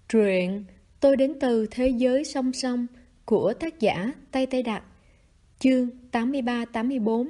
Truyện Tôi đến từ thế giới song song của tác giả Tây Tây Đặc. Chương 83-84.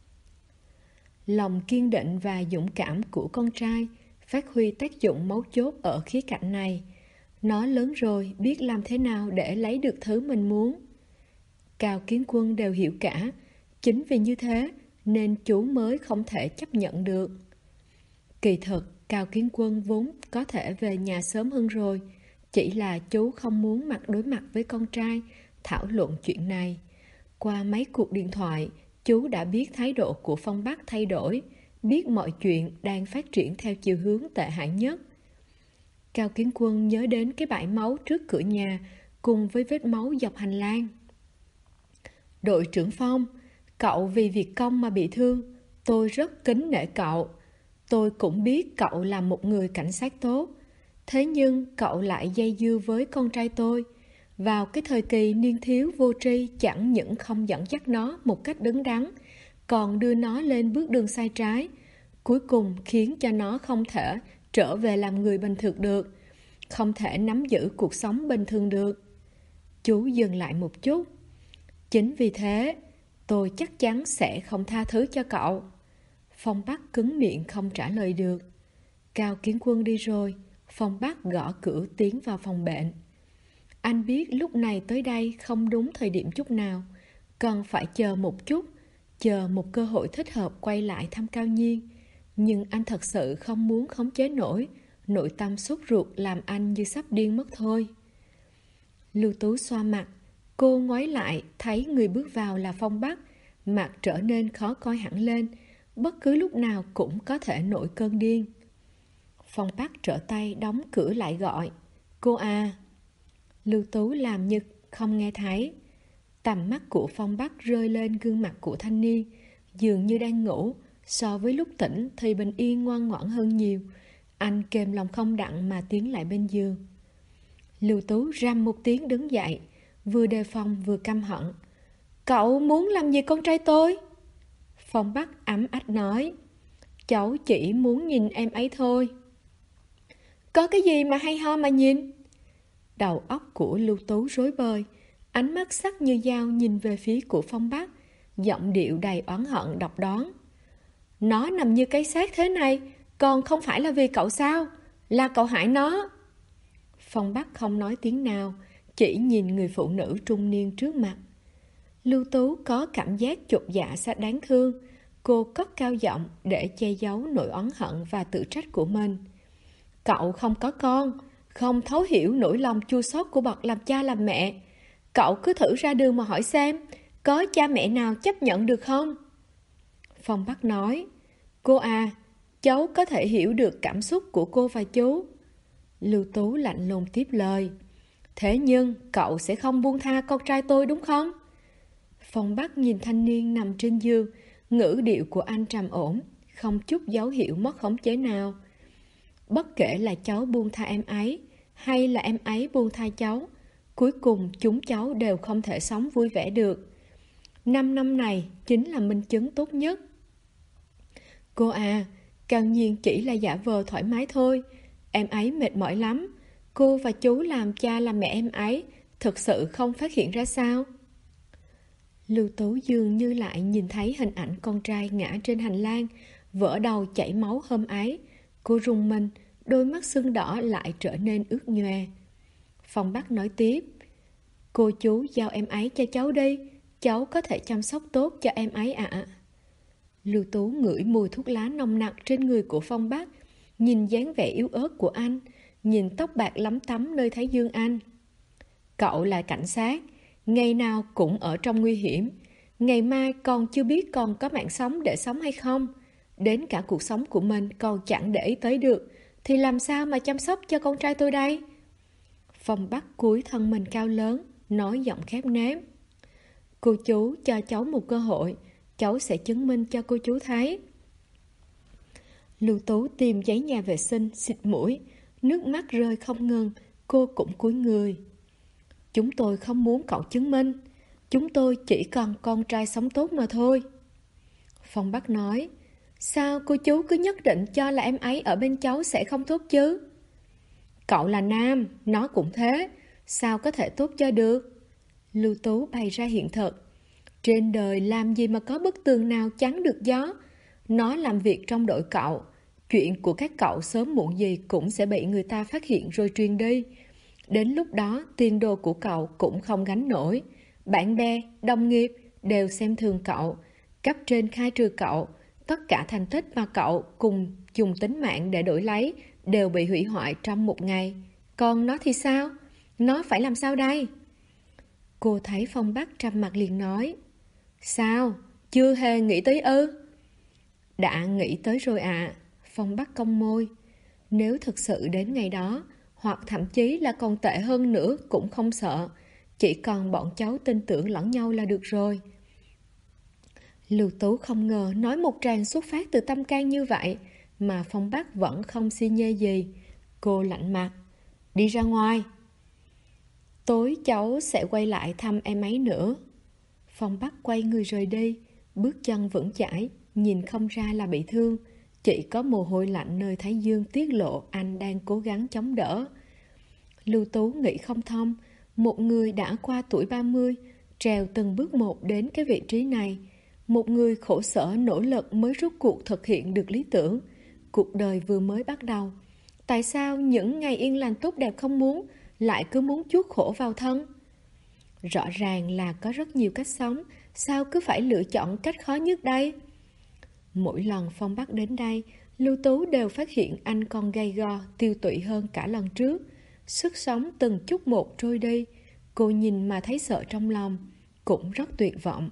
Lòng kiên định và dũng cảm của con trai phát huy tác dụng mấu chốt ở khía cạnh này. Nó lớn rồi biết làm thế nào để lấy được thứ mình muốn. Cao Kiến Quân đều hiểu cả. Chính vì như thế nên chú mới không thể chấp nhận được. Kỳ thực Cao Kiến Quân vốn có thể về nhà sớm hơn rồi, chỉ là chú không muốn mặt đối mặt với con trai thảo luận chuyện này. Qua mấy cuộc điện thoại, chú đã biết thái độ của Phong Bắc thay đổi, biết mọi chuyện đang phát triển theo chiều hướng tệ hại nhất. Cao Kiến Quân nhớ đến cái bãi máu trước cửa nhà cùng với vết máu dọc hành lang. Đội trưởng Phong, cậu vì việc công mà bị thương, tôi rất kính nể cậu. Tôi cũng biết cậu là một người cảnh sát tốt. Thế nhưng cậu lại dây dưa với con trai tôi. Vào cái thời kỳ niên thiếu vô tri chẳng những không dẫn dắt nó một cách đứng đắn, còn đưa nó lên bước đường sai trái, cuối cùng khiến cho nó không thể trở về làm người bình thường được, không thể nắm giữ cuộc sống bình thường được. Chú dừng lại một chút. Chính vì thế, tôi chắc chắn sẽ không tha thứ cho cậu. Phong Bắc cứng miệng không trả lời được. Cao Kiến Quân đi rồi, Phong Bắc gõ cửa tiến vào phòng bệnh. Anh biết lúc này tới đây không đúng thời điểm chút nào, cần phải chờ một chút, chờ một cơ hội thích hợp quay lại thăm Cao Nhiên. Nhưng anh thật sự không muốn khống chế nổi, nội tâm sốt ruột làm anh như sắp điên mất thôi. Lưu Tú xoa mặt, cô ngoái lại thấy người bước vào là Phong Bắc, mặt trở nên khó coi hẳn lên, bất cứ lúc nào cũng có thể nổi cơn điên. Phong Bắc trở tay đóng cửa lại gọi, cô à. Lưu Tú làm như không nghe thấy. Tầm mắt của Phong Bắc rơi lên gương mặt của thanh niên, dường như đang ngủ. So với lúc tỉnh thì bình yên ngoan ngoãn hơn nhiều. Anh kềm lòng không đặng mà tiến lại bên giường. Lưu Tú răm một tiếng đứng dậy, vừa đề phòng vừa căm hận. Cậu muốn làm gì con trai tôi? Phong Bắc ấm ách nói, cháu chỉ muốn nhìn em ấy thôi. Có cái gì mà hay ho mà nhìn? Đầu óc của Lưu Tú rối bời, ánh mắt sắc như dao nhìn về phía của Phong Bắc, giọng điệu đầy oán hận độc đoán. Nó nằm như cái xác thế này, còn không phải là vì cậu sao? Là cậu hại nó. Phong Bắc không nói tiếng nào, chỉ nhìn người phụ nữ trung niên trước mặt. Lưu Tú có cảm giác chột dạ sẽ đáng thương. Cô cất cao giọng để che giấu nỗi oán hận và tự trách của mình. Cậu không có con, không thấu hiểu nỗi lòng chua xót của bậc làm cha làm mẹ. Cậu cứ thử ra đường mà hỏi xem, có cha mẹ nào chấp nhận được không? Phong Bắc nói, cô à, cháu có thể hiểu được cảm xúc của cô và chú. Lưu Tú lạnh lùng tiếp lời, thế nhưng cậu sẽ không buông tha con trai tôi đúng không? Phong Bắc nhìn thanh niên nằm trên giường, ngữ điệu của anh trầm ổn, không chút dấu hiệu mất khống chế nào. Bất kể là cháu buông tha em ấy, hay là em ấy buông tha cháu, cuối cùng chúng cháu đều không thể sống vui vẻ được. 5 năm này chính là minh chứng tốt nhất. Cô à, Cao Nhiên chỉ là giả vờ thoải mái thôi. Em ấy mệt mỏi lắm. Cô và chú làm cha làm mẹ em ấy thực sự không phát hiện ra sao? Lưu Tú dường như lại nhìn thấy hình ảnh con trai ngã trên hành lang, vỡ đầu chảy máu hôm ấy. Cô rùng mình, đôi mắt sưng đỏ lại trở nên ướt nhòe. Phong Bắc nói tiếp, cô chú giao em ấy cho cháu đi, cháu có thể chăm sóc tốt cho em ấy ạ. Lưu Tú ngửi mùi thuốc lá nồng nặc trên người của Phong Bắc, nhìn dáng vẻ yếu ớt của anh, nhìn tóc bạc lấm tấm nơi thái dương anh. Cậu là cảnh sát, ngày nào cũng ở trong nguy hiểm, ngày mai còn chưa biết còn có mạng sống để sống hay không, đến cả cuộc sống của mình còn chẳng để ý tới được, thì làm sao mà chăm sóc cho con trai tôi đây? Phong Bắc cúi thân mình cao lớn, nói giọng khép nép. Cô chú cho cháu một cơ hội, cháu sẽ chứng minh cho cô chú thấy. Lưu Tú tìm giấy nhà vệ sinh, xịt mũi, nước mắt rơi không ngừng, cô cũng cúi người. Chúng tôi không muốn cậu chứng minh, chúng tôi chỉ cần con trai sống tốt mà thôi. Phong Bắc nói, sao cô chú cứ nhất định cho là em ấy ở bên cháu sẽ không tốt chứ? Cậu là nam, nó cũng thế, sao có thể tốt cho được? Lưu Tú bày ra hiện thực. Trên đời làm gì mà có bức tường nào chắn được gió? Nó làm việc trong đội cậu. Chuyện của các cậu sớm muộn gì cũng sẽ bị người ta phát hiện rồi truyền đi. Đến lúc đó tiền đồ của cậu cũng không gánh nổi. Bạn bè, đồng nghiệp đều xem thường cậu. Cấp trên khai trừ cậu. Tất cả thành tích mà cậu cùng dùng tính mạng để đổi lấy đều bị hủy hoại trong một ngày. Còn nó thì sao? Nó phải làm sao đây? Cô thấy Phong Bắc trầm mặt liền nói. Sao? Chưa hề nghĩ tới ư? Đã nghĩ tới rồi ạ. Phong Bắc cong môi. Nếu thực sự đến ngày đó, hoặc thậm chí là còn tệ hơn nữa cũng không sợ. Chỉ còn bọn cháu tin tưởng lẫn nhau là được rồi. Lưu Tú không ngờ nói một tràng xuất phát từ tâm can như vậy mà Phong Bắc vẫn không xi nhê gì. Cô lạnh mặt. Đi ra ngoài. Tối cháu sẽ quay lại thăm em ấy nữa. Phong Bắc quay người rời đi, bước chân vững chãi, nhìn không ra là bị thương. Chỉ có mồ hôi lạnh nơi thái dương tiết lộ anh đang cố gắng chống đỡ. Lưu Tú nghĩ không thông, một người đã qua tuổi 30, trèo từng bước một đến cái vị trí này. Một người khổ sở nỗ lực mới rút cuộc thực hiện được lý tưởng. Cuộc đời vừa mới bắt đầu. Tại sao những ngày yên lành tốt đẹp không muốn, lại cứ muốn chuốc khổ vào thân? Rõ ràng là có rất nhiều cách sống, sao cứ phải lựa chọn cách khó nhất đây? Mỗi lần Phong Bắc đến đây, Lưu Tú đều phát hiện anh còn gầy gò, tiêu tụy hơn cả lần trước. Sức sống từng chút một trôi đi. Cô nhìn mà thấy sợ trong lòng, cũng rất tuyệt vọng.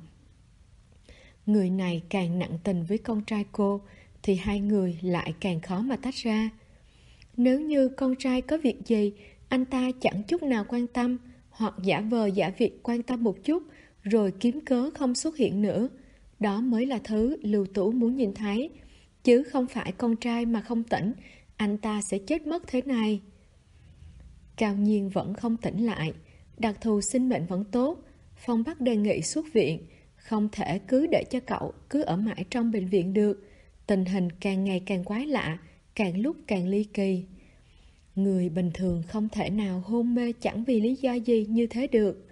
Người này càng nặng tình với con trai cô, thì hai người lại càng khó mà tách ra. Nếu như con trai có việc gì, anh ta chẳng chút nào quan tâm, hoặc giả vờ giả việc quan tâm một chút, rồi kiếm cớ không xuất hiện nữa. Đó mới là thứ Lưu Tú muốn nhìn thấy, chứ không phải con trai mà không tỉnh, anh ta sẽ chết mất thế này. Cao Nhiên vẫn không tỉnh lại, đặc thù sinh mệnh vẫn tốt. Phong Bắc đề nghị xuất viện, không thể cứ để cho cậu cứ ở mãi trong bệnh viện được. Tình hình càng ngày càng quái lạ, càng lúc càng ly kỳ. Người bình thường không thể nào hôn mê chẳng vì lý do gì như thế được.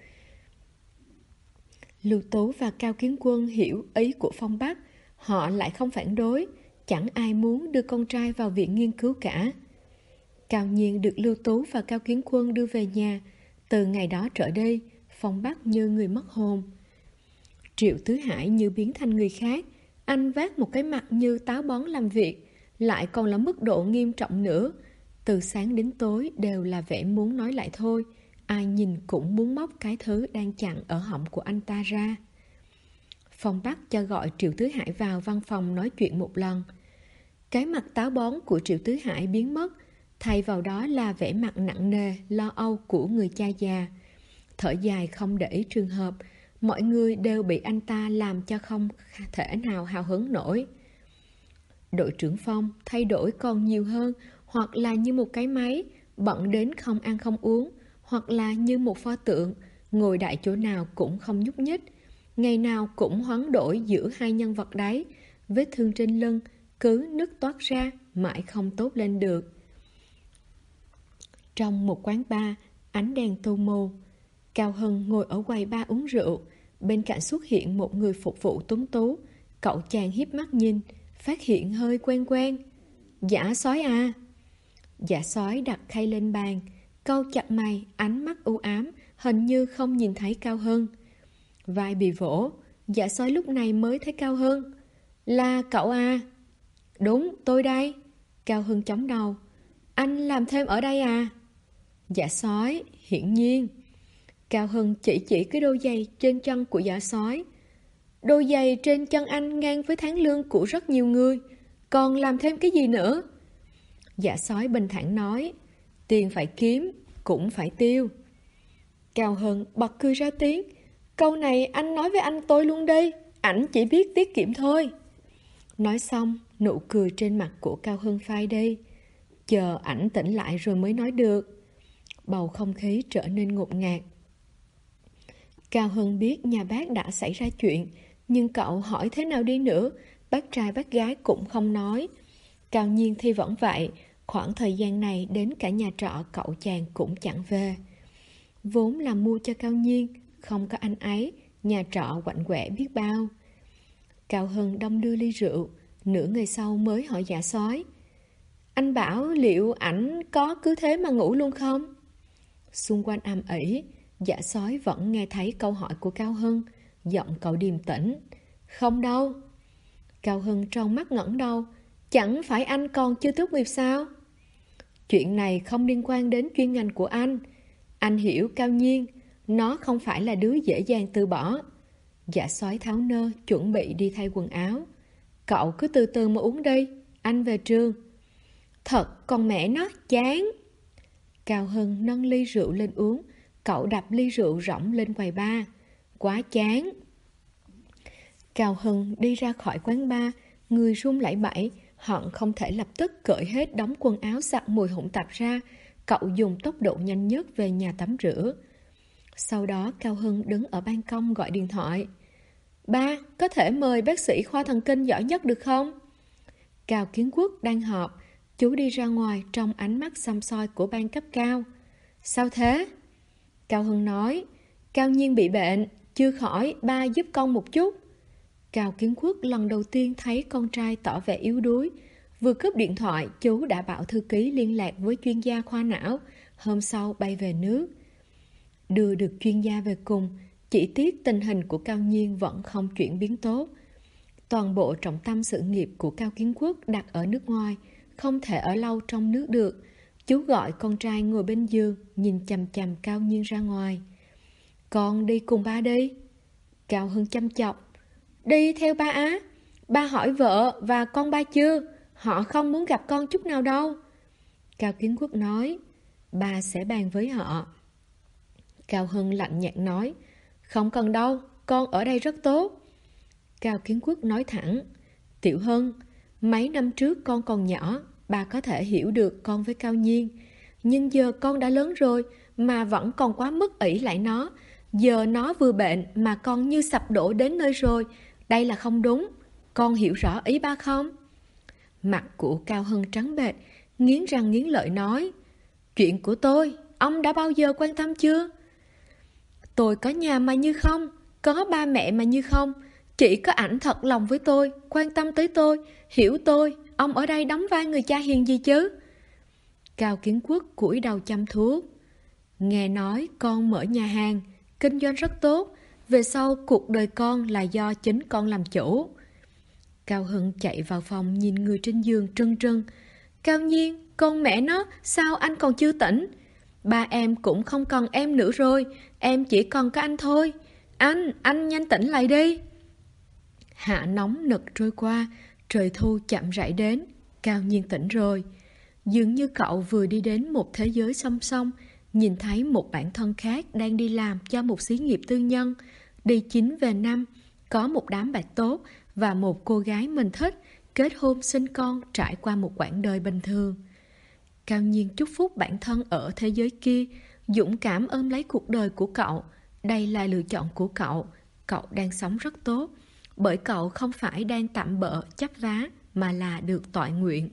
Lưu Tú và Cao Kiến Quân hiểu ý của Phong Bắc, họ lại không phản đối, chẳng ai muốn đưa con trai vào viện nghiên cứu cả. Cao Nhiên được Lưu Tú và Cao Kiến Quân đưa về nhà. Từ ngày đó trở đi, Phong Bắc như người mất hồn. Triệu Tứ Hải như biến thành người khác. Anh vác một cái mặt như táo bón làm việc, lại còn là mức độ nghiêm trọng nữa. Từ sáng đến tối đều là vẻ muốn nói lại thôi. Ai nhìn cũng muốn móc cái thứ đang chặn ở họng của anh ta ra. Phong Bắc cho gọi Triệu Tứ Hải vào văn phòng nói chuyện một lần. Cái mặt táo bón của Triệu Tứ Hải biến mất, thay vào đó là vẻ mặt nặng nề, lo âu của người cha già. Thở dài không để ý trường hợp, mọi người đều bị anh ta làm cho không thể nào hào hứng nổi. Đội trưởng Phong thay đổi còn nhiều hơn, hoặc là như một cái máy, bận đến không ăn không uống, hoặc là như một pho tượng, ngồi đại chỗ nào cũng không nhúc nhích. Ngày nào cũng hoán đổi giữa hai nhân vật đấy, vết thương trên lưng cứ nứt toát ra, mãi không tốt lên được. Trong một quán bar, ánh đèn tô màu, Cao Hân ngồi ở quầy bar uống rượu, bên cạnh xuất hiện một người phục vụ tuấn tú. Cậu chàng hiếp mắt nhìn, phát hiện hơi quen quen. Dạ Sói à? Dạ Sói đặt khay lên bàn, cau chặt mày, ánh mắt u ám, hình như không nhìn thấy Cao Hân. Vai bị vỗ, Dạ Sói lúc này mới thấy Cao Hân. Là cậu à? Đúng, tôi đây. Cao Hân chống đầu. Anh làm thêm ở đây à? Dạ Sói, hiển nhiên. Cao Hân chỉ cái đôi giày trên chân của Dạ Sói. Đôi giày trên chân anh ngang với tháng lương của rất nhiều người, còn làm thêm cái gì nữa? Dạ Sói bình thản nói, tiền phải kiếm, cũng phải tiêu. Cao Hân bật cười ra tiếng, câu này anh nói với anh tôi luôn đi, ảnh chỉ biết tiết kiệm thôi. Nói xong, nụ cười trên mặt của Cao Hân phai đi, chờ ảnh tỉnh lại rồi mới nói được. Bầu không khí trở nên ngột ngạt. Cao Hân biết nhà bác đã xảy ra chuyện, nhưng cậu hỏi thế nào đi nữa, bác trai bác gái cũng không nói. Cao Nhiên thì vẫn vậy, Khoảng thời gian này đến cả nhà trọ cậu chàng cũng chẳng về. Vốn là mua cho Cao Nhiên, không có anh ấy, nhà trọ quạnh quẻ biết bao. Cao Hân đong đưa ly rượu, nửa ngày sau mới hỏi Dạ Sói: anh bảo liệu ảnh có cứ thế mà ngủ luôn không? Xung quanh ầm ĩ, Dạ Sói vẫn nghe thấy câu hỏi của Cao Hân, giọng cậu điềm tĩnh: không đâu. Cao Hân tròn mắt ngẩng đầu: chẳng phải anh còn chưa tốt nghiệp sao? Chuyện này không liên quan đến chuyên ngành của anh. Anh hiểu Cao Nhiên, nó không phải là đứa dễ dàng từ bỏ. Dạ Sói tháo nơ, chuẩn bị đi thay quần áo. Cậu cứ từ từ mà uống đi, anh về trường. Thật, con mẹ nó, chán. Cao Hân nâng ly rượu lên uống, cậu đập ly rượu rỗng lên quầy bar. Quá chán. Cao Hân đi ra khỏi quán bar, người run lẩy bẩy, hận không thể lập tức cởi hết đống quần áo sặc mùi hỗn tạp ra. Cậu dùng tốc độ nhanh nhất về nhà tắm rửa. Sau đó Cao Hân đứng ở ban công gọi điện thoại. Ba, có thể mời bác sĩ khoa thần kinh giỏi nhất được không? Cao Kiến Quốc đang họp. Chú đi ra ngoài trong ánh mắt xăm soi của ban cấp cao. Sao thế? Cao Hân nói: Cao Nhiên bị bệnh, chưa khỏi, ba giúp con một chút. Cao Kiến Quốc lần đầu tiên thấy con trai tỏ vẻ yếu đuối. Vừa cướp điện thoại, chú đã bảo thư ký liên lạc với chuyên gia khoa não, hôm sau bay về nước. Đưa được chuyên gia về cùng, chỉ tiếc tình hình của Cao Nhiên vẫn không chuyển biến tốt. Toàn bộ trọng tâm sự nghiệp của Cao Kiến Quốc đặt ở nước ngoài, không thể ở lâu trong nước được. Chú gọi con trai ngồi bên giường, nhìn chằm chằm Cao Nhiên ra ngoài. Con đi cùng ba đi. Cao Hân chăm chọc. Đi theo ba á? Ba hỏi vợ và con ba chưa? Họ không muốn gặp con chút nào đâu. Cao Kiến Quốc nói: ba sẽ bàn với họ. Cao Hân lạnh nhạt nói: không cần đâu, con ở đây rất tốt. Cao Kiến Quốc nói thẳng: Tiểu Hân, mấy năm trước con còn nhỏ, bà có thể hiểu được con với Cao Nhiên. Nhưng giờ con đã lớn rồi mà vẫn còn quá mức ỷ lại nó. Giờ nó vừa bệnh mà con như sập đổ đến nơi rồi. Đây là không đúng. Con hiểu rõ ý ba không? Mặt của Cao Hân trắng bệch, nghiến răng nghiến lợi nói: chuyện của tôi, ông đã bao giờ quan tâm chưa? Tôi có nhà mà như không, có ba mẹ mà như không. Chỉ có ảnh thật lòng với tôi, quan tâm tới tôi, hiểu tôi. Ông ở đây đóng vai người cha hiền gì chứ? Cao Kiến Quốc cúi đầu chăm thuốc. Nghe nói con mở nhà hàng, kinh doanh rất tốt. Về sau cuộc đời con là do chính con làm chủ. Cao Hân chạy vào phòng nhìn người trên giường trân trân. Cao Nhiên, con mẹ nó, sao anh còn chưa tỉnh? Ba em cũng không còn em nữa rồi, em chỉ còn có anh thôi. Anh nhanh tỉnh lại đi. Hạ nóng nực trôi qua, trời thu chậm rãi đến. Cao Nhiên tỉnh rồi. Dường như cậu vừa đi đến một thế giới song song, nhìn thấy một bản thân khác đang đi làm cho một xí nghiệp tư nhân, đi 9 về 5, có một đám bạn tốt và một cô gái mình thích, kết hôn sinh con, trải qua một quãng đời bình thường. Cao Nhiên chúc phúc bản thân ở thế giới kia, dũng cảm ôm lấy cuộc đời của cậu. Đây là lựa chọn của cậu. Cậu đang sống rất tốt, bởi cậu không phải đang tạm bợ chấp vá, mà là được toại nguyện.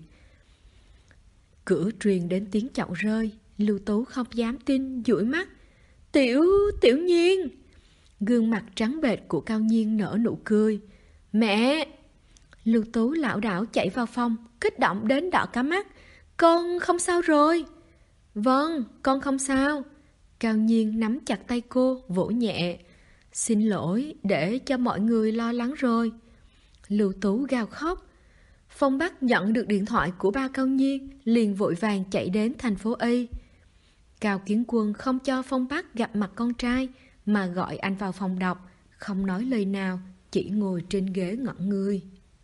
Cửa truyền đến tiếng chậu rơi. Lưu Tú không dám tin, dụi mắt. Tiểu Nhiên. Gương mặt trắng bệch của Cao Nhiên nở nụ cười. Mẹ! Lưu Tú lảo đảo chạy vào phòng, kích động đến đỏ cả mắt. Con không sao rồi? Vâng, con không sao. Cao Nhiên nắm chặt tay cô, vỗ nhẹ. Xin lỗi, để cho mọi người lo lắng rồi. Lưu Tú gào khóc. Phong Bắc nhận được điện thoại của ba Cao Nhiên, liền vội vàng chạy đến thành phố Y. Cao Kiến Quân không cho Phong Bắc gặp mặt con trai, mà gọi anh vào phòng đọc, không nói lời nào, chỉ ngồi trên ghế ngẩn người.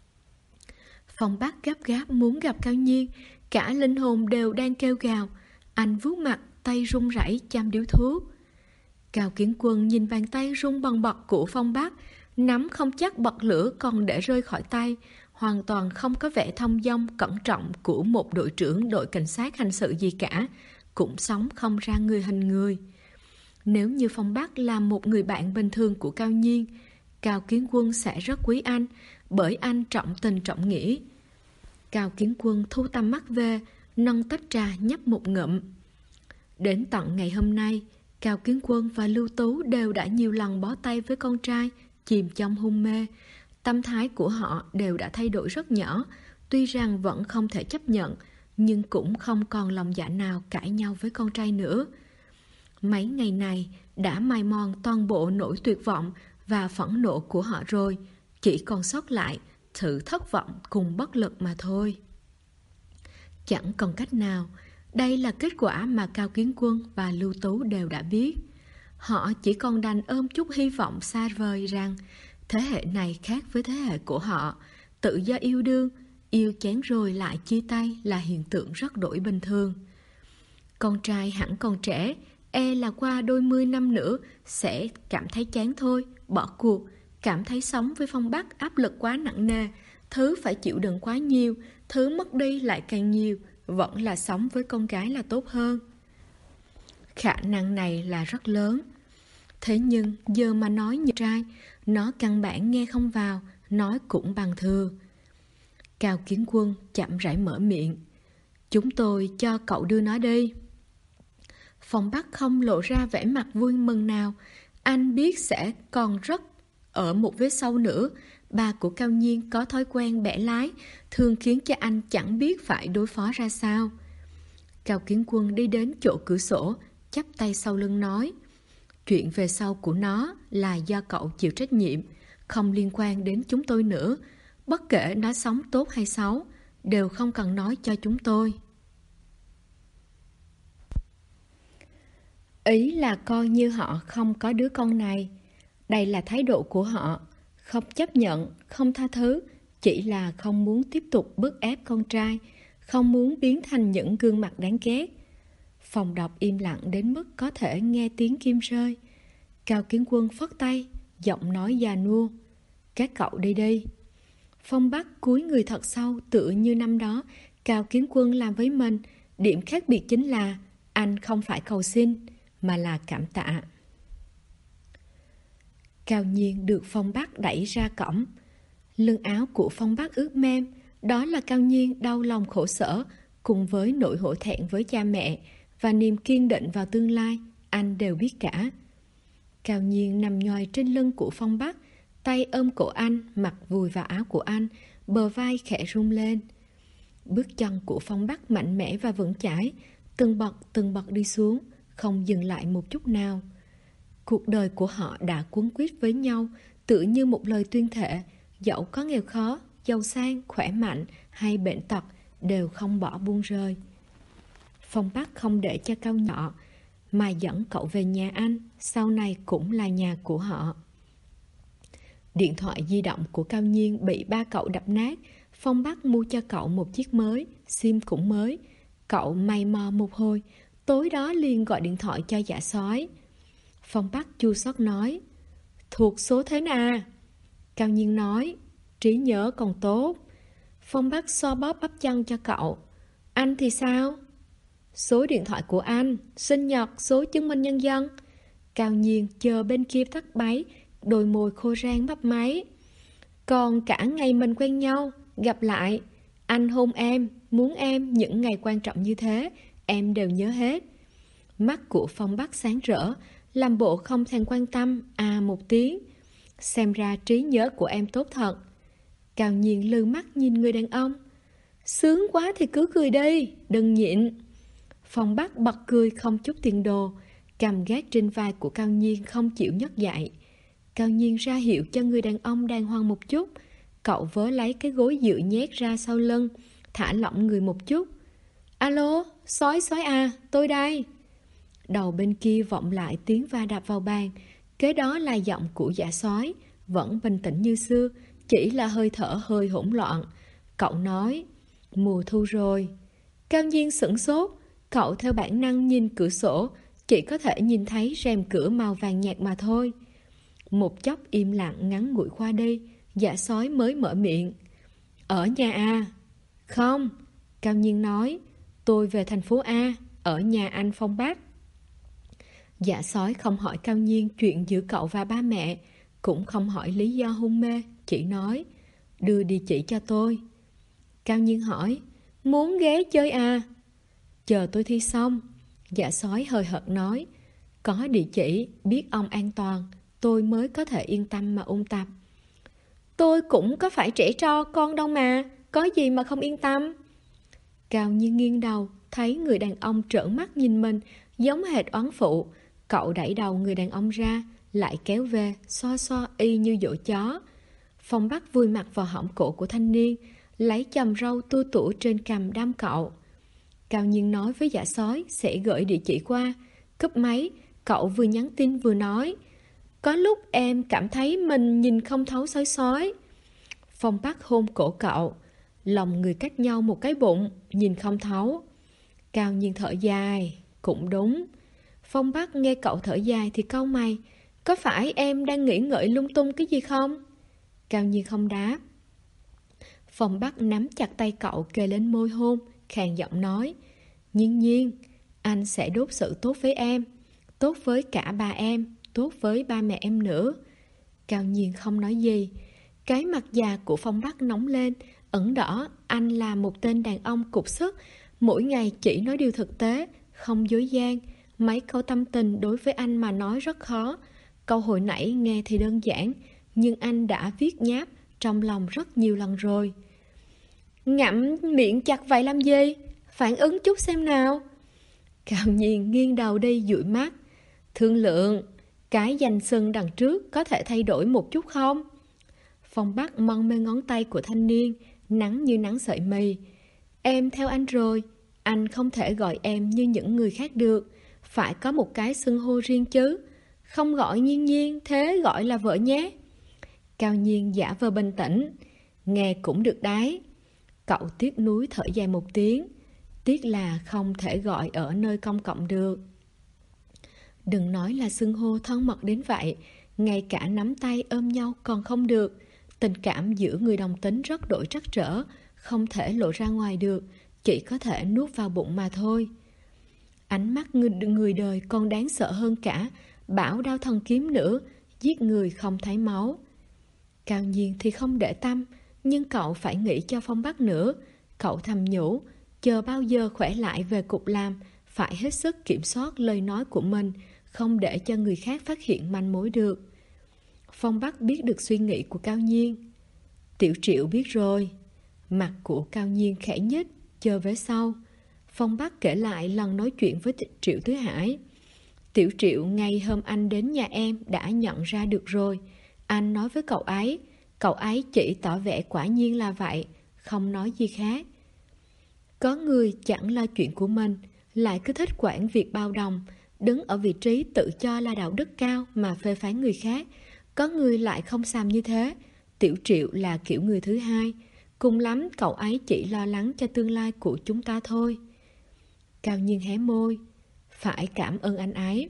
Phong Bắc gấp gáp muốn gặp Cao Nhiên, cả linh hồn đều đang kêu gào. Anh vuốt mặt, tay run rẩy chăm điếu thuốc. Cao Kiến Quân nhìn bàn tay run bần bật của Phong Bắc, nắm không chắc bật lửa còn để rơi khỏi tay, hoàn toàn không có vẻ thông dong cẩn trọng của một đội trưởng đội cảnh sát hành sự gì cả, cũng sống không ra người hình người. Nếu như Phong Bắc là một người bạn bình thường của Cao Nhiên, Cao Kiến Quân sẽ rất quý anh, bởi anh trọng tình trọng nghĩa. Cao Kiến Quân thu tầm mắt về, nâng tách trà nhấp một ngụm. Đến tận ngày hôm nay, Cao Kiến Quân và Lưu Tú đều đã nhiều lần bó tay với con trai, chìm trong hôn mê. Tâm thái của họ đều đã thay đổi rất nhỏ, tuy rằng vẫn không thể chấp nhận, nhưng cũng không còn lòng dạ nào cãi nhau với con trai nữa. Mấy ngày này đã mài mòn toàn bộ nỗi tuyệt vọng và phẫn nộ của họ rồi, chỉ còn sót lại sự thất vọng cùng bất lực mà thôi. Chẳng còn cách nào, đây là kết quả mà Cao Kiến Quân và Lưu Tú đều đã biết. Họ chỉ còn đành ôm chút hy vọng xa vời rằng thế hệ này khác với thế hệ của họ, tự do yêu đương, yêu chán rồi lại chia tay là hiện tượng rất đổi bình thường. Con trai hẳn còn trẻ, là qua đôi mươi năm nữa sẽ cảm thấy chán thôi, bỏ cuộc, cảm thấy sống với Phong Bắc áp lực quá nặng nề, thứ phải chịu đựng quá nhiều, thứ mất đi lại càng nhiều, vẫn là sống với con gái là tốt hơn. Khả năng này là rất lớn. Thế nhưng giờ mà nói như trai, nó căn bản nghe không vào, nói cũng bằng thừa. Cao Kiến Quân chậm rãi mở miệng. Chúng tôi cho cậu đưa nó đi. Phong Bắc không lộ ra vẻ mặt vui mừng nào. Anh biết sẽ còn rất ở một vế sau nữa. Bà của Cao Nhiên có thói quen bẻ lái, thường khiến cho anh chẳng biết phải đối phó ra sao. Cao Kiến Quân đi đến chỗ cửa sổ, chắp tay sau lưng nói. Chuyện về sau của nó là do cậu chịu trách nhiệm, không liên quan đến chúng tôi nữa. Bất kể nó sống tốt hay xấu, đều không cần nói cho chúng tôi. Ý là coi như họ không có đứa con này. Đây là thái độ của họ, không chấp nhận, không tha thứ, chỉ là không muốn tiếp tục bức ép con trai, không muốn biến thành những gương mặt đáng ghét. Phòng đọc im lặng đến mức có thể nghe tiếng kim rơi. Cao Kiến Quân phất tay, giọng nói già nua. Các cậu đi đi. Phong Bắc cúi người thật sâu, tựa như năm đó Cao Kiến Quân làm với mình. Điểm khác biệt chính là anh không phải cầu xin, mà là cảm tạ. Cao Nhiên được Phong Bắc đẩy ra cổng. Lưng áo của Phong Bắc ướt mem, đó là Cao Nhiên đau lòng khổ sở, cùng với nỗi hổ thẹn với cha mẹ và niềm kiên định vào tương lai, anh đều biết cả. Cao Nhiên nằm nhòi trên lưng của Phong Bắc, tay ôm cổ anh, mặt vùi vào áo của anh, bờ vai khẽ rung lên. Bước chân của Phong Bắc mạnh mẽ và vững chãi, từng bậc đi xuống, không dừng lại một chút nào. Cuộc đời của họ đã cuốn quýt với nhau, tựa như một lời tuyên thệ, dẫu có nghèo khó, giàu sang, khỏe mạnh hay bệnh tật, đều không bỏ buông rơi. Phong Bắc không để cho Cao nhỏ, mà dẫn cậu về nhà anh, sau này cũng là nhà của họ. Điện thoại di động của Cao Nhiên bị ba cậu đập nát. Phong Bắc mua cho cậu một chiếc mới, sim cũng mới. Cậu mày mò một hồi, tối đó liền gọi điện thoại cho Dạ Sói. Phong Bắc chua xót nói, thuộc số thế à? Cao Nhiên nói, trí nhớ còn tốt. Phong Bắc xoa bóp bắp chân cho cậu. Anh thì sao? Số điện thoại của anh, sinh nhật, số chứng minh nhân dân. Cao Nhiên chờ bên kia tắt máy, đôi môi khô rang bắp máy. Còn cả ngày mình quen nhau, gặp lại, anh hôn em, muốn em, những ngày quan trọng như thế, em đều nhớ hết. Mắt của Phong Bắc sáng rỡ, làm bộ không thèm quan tâm, một tiếng. Xem ra trí nhớ của em tốt thật. Cao Nhiên lừ mắt nhìn người đàn ông. Sướng quá thì cứ cười đi, đừng nhịn. Phong Bắc bật cười không chút tiền đồ, cầm gác trên vai của Cao Nhiên không chịu nhấc dậy. Cao Nhiên ra hiệu cho người đàn ông đàng hoàng một chút. Cậu vớ lấy cái gối dựa nhét ra sau lưng, thả lỏng người một chút. Alo, Sói à, tôi đây. Đầu bên kia vọng lại tiếng va đạp vào bàn. Kế đó là giọng của Dạ Sói, vẫn bình tĩnh như xưa, chỉ là hơi thở hơi hỗn loạn. Cậu nói, mùa thu rồi. Cao Nhiên sửng sốt. Cậu theo bản năng nhìn cửa sổ, chỉ có thể nhìn thấy rèm cửa màu vàng nhạt mà thôi. Một chốc im lặng ngắn ngủi qua đi, Dạ Sói mới mở miệng. Ở nhà A? Không. Cao Nhiên nói, tôi về thành phố A, ở nhà anh Phong Bắc. Dạ Sói không hỏi Cao Nhiên chuyện giữa cậu và ba mẹ, cũng không hỏi lý do hôn mê, chỉ nói, đưa địa chỉ cho tôi. Cao Nhiên hỏi, muốn ghé chơi à? Chờ tôi thi xong. Dạ sói hời hợt nói. Có địa chỉ, biết ông an toàn, tôi mới có thể yên tâm mà ôn tập. Tôi cũng có phải trẻ tro con đâu mà, có gì mà không yên tâm. Cao Nhiên nghiêng đầu, thấy người đàn ông trợn mắt nhìn mình, giống hệt oán phụ. Cậu đẩy đầu người đàn ông ra, lại kéo về, xoa xoa y như dỗ chó. Phong Bắc vùi mặt vào hõm cổ của thanh niên, lấy chòm râu tua tủa trên cằm đâm cậu. Cao Nhiên nói với Dạ Sói sẽ gửi địa chỉ qua. Cúp máy, cậu vừa nhắn tin vừa nói. Có lúc em cảm thấy mình nhìn không thấu sói sói. Phong Bắc hôn cổ cậu. Lòng người cách nhau một cái bụng, nhìn không thấu. Cao Nhiên thở dài. Cũng đúng. Phong Bắc nghe cậu thở dài thì cau mày. Có phải em đang nghĩ ngợi lung tung cái gì không? Cao Nhiên không đáp. Phong Bắc nắm chặt tay cậu kề lên môi hôn, khàn giọng nói. Nhiên Nhiên, anh sẽ đối xử tốt với em, tốt với cả ba em, tốt với ba mẹ em nữa. Cao Nhiên không nói gì. Cái mặt già của Phong Bắc nóng lên, ẩn đỏ anh là một tên đàn ông cục sức, mỗi ngày chỉ nói điều thực tế, không dối gian. Mấy câu tâm tình đối với anh mà nói rất khó. Câu hồi nãy nghe thì đơn giản, nhưng anh đã viết nháp trong lòng rất nhiều lần rồi. Ngậm miệng chặt vậy làm gì? Phản ứng chút xem nào. Cao Nhiên nghiêng đầu đi dụi mắt. Thương lượng, cái danh xưng đằng trước có thể thay đổi một chút không? Phong Bắc mân mê ngón tay của thanh niên, nắng như nắng sợi mì. Em theo anh rồi, anh không thể gọi em như những người khác được, phải có một cái xưng hô riêng chứ. Không gọi Nhiên Nhiên, thế gọi là vợ nhé. Cao Nhiên giả vờ bình tĩnh. Nghe cũng được đấy. Cậu tiếc nuối thở dài một tiếng. Tiếc là không thể gọi ở nơi công cộng được. Đừng nói là xưng hô thân mật đến vậy, ngay cả nắm tay ôm nhau còn không được. Tình cảm giữa người đồng tính rất đổi trắc trở, không thể lộ ra ngoài được, chỉ có thể nuốt vào bụng mà thôi. Ánh mắt người đời còn đáng sợ hơn cả bảo đao thần kiếm nữa, giết người không thấy máu. Cao Nhiên thì không để tâm, nhưng cậu phải nghĩ cho Phong Bắc nữa. Cậu thầm nhủ, chờ bao giờ khỏe lại về cục làm, phải hết sức kiểm soát lời nói của mình, không để cho người khác phát hiện manh mối được. Phong Bắc biết được suy nghĩ của Cao Nhiên. Tiểu Triệu biết rồi. Mặt của Cao Nhiên khẽ nhếch, chờ về sau. Phong Bắc kể lại lần nói chuyện với Triệu Thứ Hải. Tiểu Triệu ngày hôm anh đến nhà em đã nhận ra được rồi. Anh nói với cậu ấy chỉ tỏ vẻ quả nhiên là vậy, không nói gì khác. Có người chẳng lo chuyện của mình, lại cứ thích quản việc bao đồng, đứng ở vị trí tự cho là đạo đức cao mà phê phán người khác. Có người lại không xàm như thế. Tiểu Triệu là kiểu người thứ hai. Cùng lắm cậu ấy chỉ lo lắng cho tương lai của chúng ta thôi. Cao Nhiên hé môi. Phải cảm ơn anh ấy.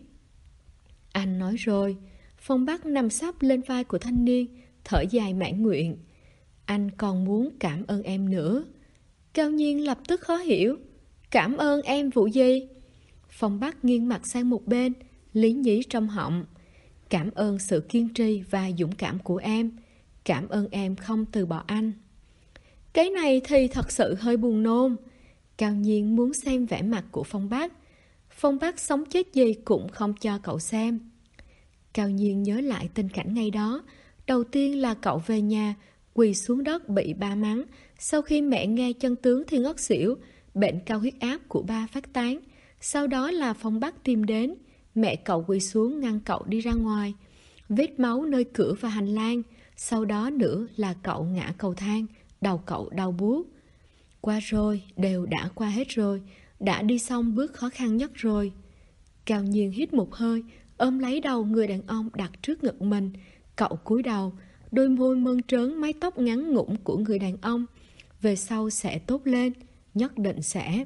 Anh nói rồi. Phong Bắc nằm sấp lên vai của thanh niên, thở dài mãn nguyện. Anh còn muốn cảm ơn em nữa. Cao Nhiên lập tức khó hiểu. Cảm ơn em vụ gì? Phong Bắc nghiêng mặt sang một bên, lý nhí trong họng. Cảm ơn sự kiên trì và dũng cảm của em. Cảm ơn em không từ bỏ anh. Cái này thì thật sự hơi buồn nôn. Cao Nhiên muốn xem vẻ mặt của Phong Bắc. Phong Bắc sống chết gì cũng không cho cậu xem. Cao Nhiên nhớ lại tình cảnh ngày đó. Đầu tiên là cậu về nhà, quỳ xuống đất bị ba mắng. Sau khi mẹ nghe chân tướng thì ngất xỉu. Bệnh cao huyết áp của ba phát tán. Sau đó là Phong Bắc tìm đến. Mẹ cậu quỳ xuống ngăn cậu đi ra ngoài. Vết máu nơi cửa và hành lang. Sau đó nữa là cậu ngã cầu thang. Đầu cậu đau buốt. Qua rồi, đều đã qua hết rồi. Đã đi xong bước khó khăn nhất rồi. Cao Nhiên hít một hơi, ôm lấy đầu người đàn ông đặt trước ngực mình. Cậu cúi đầu, đôi môi mơn trớn mái tóc ngắn ngủn của người đàn ông. Về sau sẽ tốt lên, nhất định sẽ.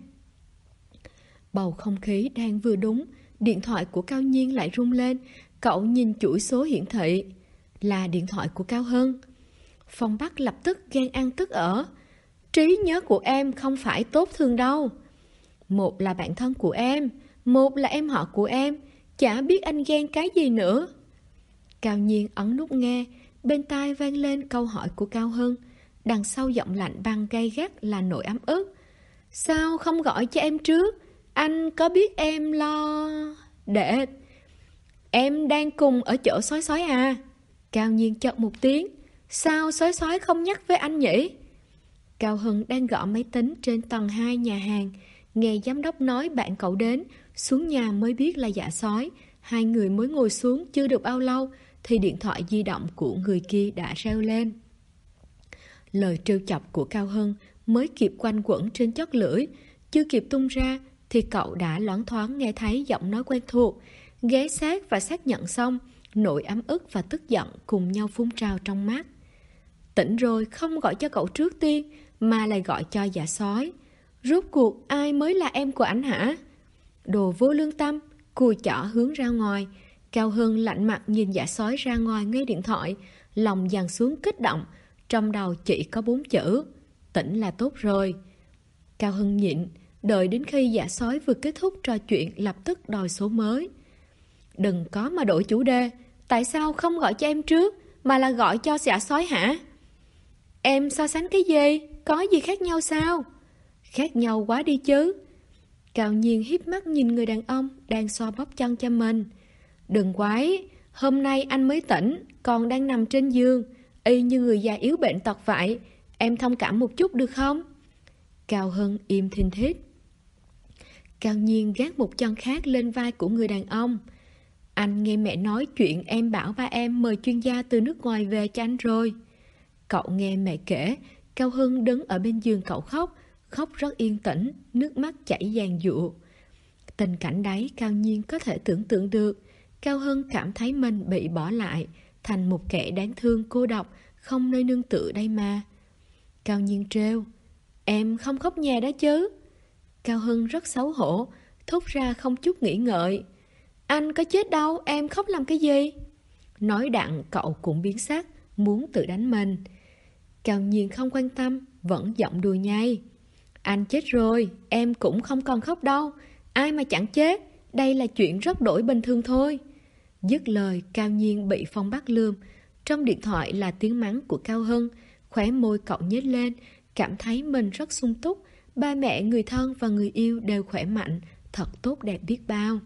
Bầu không khí đang vừa đúng, điện thoại của Cao Nhiên lại rung lên. Cậu nhìn chuỗi số hiển thị. Là điện thoại của Cao Hân. Phong Bắc lập tức ghen ăn tức ở. Trí nhớ của em không phải tốt thường đâu. Một là bạn thân của em, một là em họ của em. Chả biết anh ghen cái gì nữa. Cao Nhiên ấn nút nghe. Bên tai vang lên câu hỏi của Cao Hân. Đằng sau giọng lạnh băng gay gắt là nỗi ấm ức. Sao không gọi cho em trước? Anh có biết em lo... Để... Em đang cùng ở chỗ sói sói à? Cao Nhiên chợt một tiếng. Sao sói sói không nhắc với anh nhỉ? Cao Hưng đang gõ máy tính trên tầng 2 nhà hàng. Nghe giám đốc nói bạn cậu đến, xuống nhà mới biết là Dạ Sói. Hai người mới ngồi xuống chưa được bao lâu thì điện thoại di động của người kia đã reo lên. Lời trêu chọc của Cao Hưng mới kịp quanh quẩn trên chót lưỡi, chưa kịp tung ra thì cậu đã loáng thoáng nghe thấy giọng nói quen thuộc. Ghé sát và xác nhận xong, nỗi ấm ức và tức giận cùng nhau phun trào trong mắt. Tỉnh rồi không gọi cho cậu trước tiên mà lại gọi cho Dạ Sói. Rốt cuộc ai mới là em của anh hả? Đồ vô lương tâm, cùi chỏ hướng ra ngoài. Cao Hưng lạnh mặt nhìn Dạ Sói ra ngoài nghe điện thoại, lòng dằn xuống kích động. Trong đầu chỉ có 4 chữ: tỉnh là tốt rồi. Cao Hưng nhịn, đợi đến khi Dạ Sói vừa kết thúc trò chuyện lập tức đòi số mới. Đừng có mà đổi chủ đề. Tại sao không gọi cho em trước mà là gọi cho Dạ Sói hả? Em so sánh cái gì? Có gì khác nhau sao? Khác nhau quá đi chứ. Cao Nhiên híp mắt nhìn người đàn ông đang xoa bóp chân cho mình. Đừng quái, hôm nay anh mới tỉnh, còn đang nằm trên giường, y như người già yếu bệnh tật vậy. Em thông cảm một chút được không? Cao Hưng im thinh thít. Cao Nhiên gác một chân khác lên vai của người đàn ông. Anh nghe mẹ nói chuyện em bảo ba em mời chuyên gia từ nước ngoài về cho anh rồi. Cậu nghe mẹ kể, Cao Hưng đứng ở bên giường cậu khóc, khóc rất yên tĩnh, nước mắt chảy giàn giụa. Tình cảnh đấy Cao Nhiên có thể tưởng tượng được. Cao Hưng cảm thấy mình bị bỏ lại, thành một kẻ đáng thương cô độc, không nơi nương tựa đây mà. Cao Nhiên trêu, em không khóc nhà đó chứ? Cao Hưng rất xấu hổ, thốt ra không chút nghĩ ngợi. Anh có chết đâu, em khóc làm cái gì? Nói đặng cậu cũng biến sắc, muốn tự đánh mình. Cao Nhiên không quan tâm, vẫn giọng đùa nhai. Anh chết rồi, em cũng không còn khóc đâu. Ai mà chẳng chết, đây là chuyện rất đổi bình thường thôi. Dứt lời, Cao Nhiên bị Phong bắt lườm. Trong điện thoại là tiếng mắng của Cao Hưng. Khóe môi cậu nhếch lên, cảm thấy mình rất sung túc. Ba mẹ, người thân và người yêu đều khỏe mạnh, thật tốt đẹp biết bao.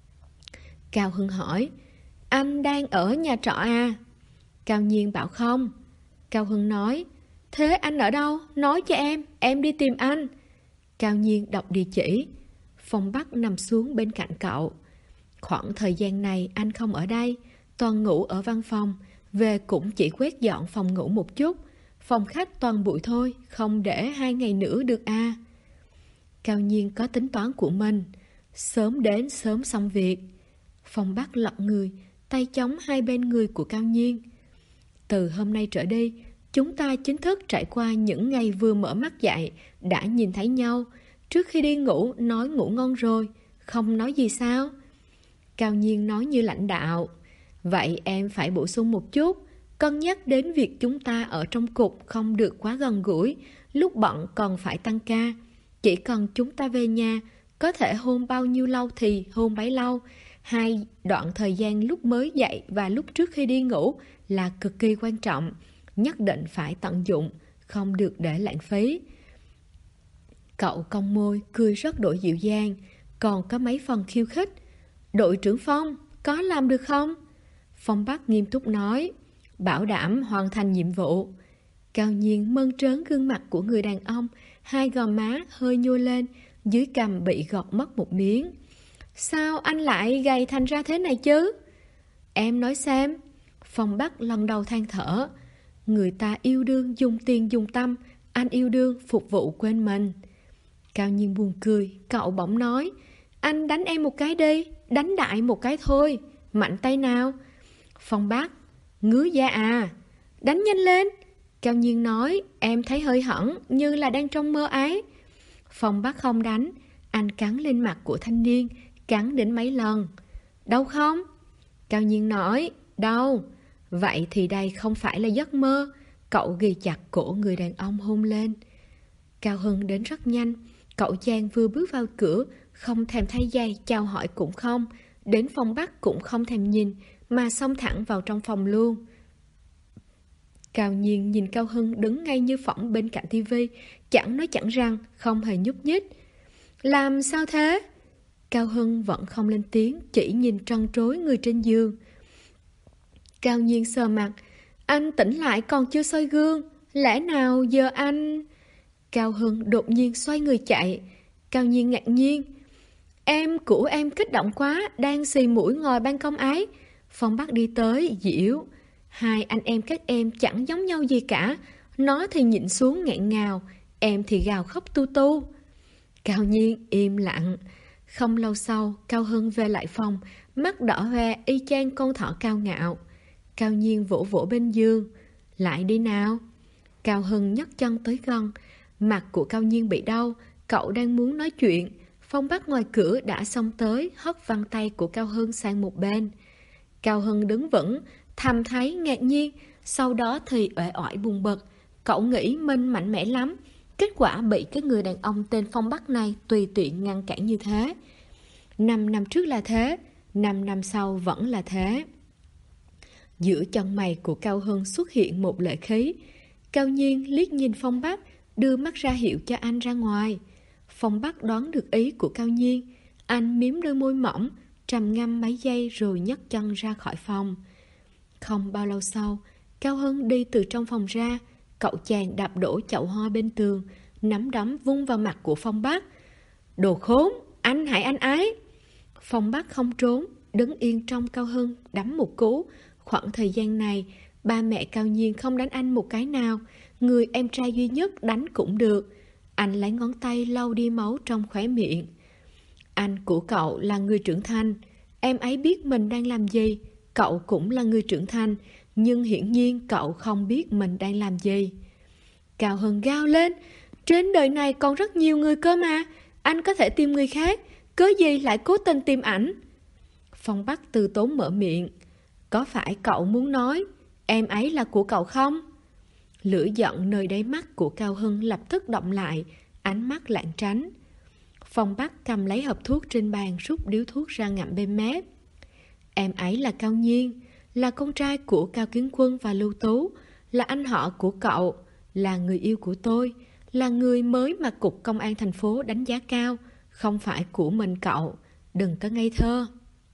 Cao Hưng hỏi, anh đang ở nhà trọ à? Cao Nhiên bảo không. Cao Hưng nói, thế anh ở đâu? Nói cho em đi tìm anh. Cao Nhiên đọc địa chỉ. Phong Bắc nằm xuống bên cạnh cậu. Khoảng thời gian này anh không ở đây, toàn ngủ ở văn phòng, về cũng chỉ quét dọn phòng ngủ một chút. Phòng khách toàn bụi thôi, không để 2 ngày nữa được à? Cao Nhiên có tính toán của mình, sớm đến sớm xong việc. Phong Bắc lật người, tay chống hai bên người của Cao Nhiên. Từ hôm nay trở đi, chúng ta chính thức trải qua những ngày vừa mở mắt dậy, đã nhìn thấy nhau. Trước khi đi ngủ, nói ngủ ngon rồi, không nói gì sao? Cao Nhiên nói như lãnh đạo. Vậy em phải bổ sung một chút, cân nhắc đến việc chúng ta ở trong cục không được quá gần gũi, lúc bận còn phải tăng ca. Chỉ cần chúng ta về nhà, có thể hôn bao nhiêu lâu thì hôn bấy lâu. 2 đoạn thời gian lúc mới dậy và lúc trước khi đi ngủ là cực kỳ quan trọng, nhất định phải tận dụng, không được để lãng phí. Cậu cong môi, cười rất đổi dịu dàng, còn có mấy phần khiêu khích. Đội trưởng Phong, có làm được không? Phong Bắc nghiêm túc nói, bảo đảm hoàn thành nhiệm vụ. Cao Nhiên mơn trớn gương mặt của người đàn ông, hai gò má hơi nhô lên, dưới cằm bị gọt mất một miếng. Sao anh lại gầy thành ra thế này chứ? Em nói xem. Phong Bắc lần đầu than thở. Người ta yêu đương dùng tiền dùng tâm, anh yêu đương phục vụ quên mình. Cao Nhiên buồn cười, cậu bỗng nói, anh đánh em một cái đi, đánh đại một cái thôi, mạnh tay nào. Phong Bắc, ngứa da à, đánh nhanh lên. Cao Nhiên nói, em thấy hơi hẫng, như là đang trong mơ ấy. Phong Bắc không đánh, anh cắn lên mặt của thanh niên, cắn đến mấy lần. Đau không? Cao Nhiên nói, đau. Vậy thì đây không phải là giấc mơ. Cậu ghì chặt cổ người đàn ông hôn lên. Cao Hưng đến rất nhanh. Cậu chàng vừa bước vào cửa, không thèm thay giày, chào hỏi cũng không. Đến phòng Bắc cũng không thèm nhìn, mà xông thẳng vào trong phòng luôn. Cao Nhiên nhìn Cao Hưng đứng ngay như phỏng bên cạnh tivi, chẳng nói chẳng rằng, không hề nhúc nhích. Làm sao thế? Cao Hưng vẫn không lên tiếng, chỉ nhìn trân trối người trên giường. Cao Nhiên sờ mặt. Anh tỉnh lại còn chưa soi gương, lẽ nào giờ anh... Cao Hưng đột nhiên xoay người chạy. Cao Nhiên ngạc nhiên. Em của em kích động quá, đang xì mũi ngồi ban công ấy. Phong Bắc đi tới, giễu. Hai anh em các em chẳng giống nhau gì cả. Nó thì nhịn xuống nghẹn ngào, em thì gào khóc tu tu. Cao Nhiên im lặng. Không lâu sau, Cao Hưng về lại phòng, mắt đỏ hoe y chang con thỏ cao ngạo. Cao Nhiên vỗ vỗ bên giường. Lại đi nào. Cao Hưng nhấc chân tới gần. Mặt của Cao Nhiên bị đau, cậu đang muốn nói chuyện. Phong Bắc ngoài cửa đã xông tới, hất văng tay của Cao Hưng sang một bên. Cao Hưng đứng vững, thầm thấy ngạc nhiên, sau đó thì uể oải buồn bực. Cậu nghĩ mình mạnh mẽ lắm, kết quả bị cái người đàn ông tên Phong Bắc này tùy tiện ngăn cản như thế. 5 năm trước là thế, 5 năm sau vẫn là thế. Giữa chân mày của Cao Hưng xuất hiện một lệ khí. Cao Nhiên liếc nhìn Phong Bắc, đưa mắt ra hiệu cho anh ra ngoài. Phong Bắc đoán được ý của Cao Nhiên. Anh mím đôi môi mỏng, trầm ngâm mấy giây rồi nhấc chân ra khỏi phòng. Không bao lâu sau, Cao Hưng đi từ trong phòng ra. Cậu chàng đạp đổ chậu hoa bên tường, nắm đấm vung vào mặt của Phong Bắc. Đồ khốn, anh hại anh ấy. Phong Bắc không trốn, đứng yên trong Cao Hưng đấm một cú. Khoảng thời gian này, ba mẹ Cao Nhiên không đánh anh một cái nào. Người em trai duy nhất đánh cũng được. Anh lấy ngón tay lau đi máu trong khóe miệng. Anh của cậu là người trưởng thành. Em ấy biết mình đang làm gì. Cậu cũng là người trưởng thành, nhưng hiển nhiên cậu không biết mình đang làm gì. Cao Hưng gào lên. Trên đời này còn rất nhiều người cơ mà. Anh có thể tìm người khác, cớ gì lại cố tình tìm ảnh. Phong Bắc từ tốn mở miệng. Có phải cậu muốn nói em ấy là của cậu không? Lửa giận nơi đáy mắt của Cao Hưng lập tức động lại, ánh mắt lảng tránh. Phong Bắc cầm lấy hộp thuốc trên bàn, rút điếu thuốc ra ngậm bên mép. Em ấy là Cao Nhiên, là con trai của Cao Kiến Quân và Lưu Tú, là anh họ của cậu, là người yêu của tôi, là người mới mà Cục Công an thành phố đánh giá cao, không phải của mình cậu, đừng có ngây thơ.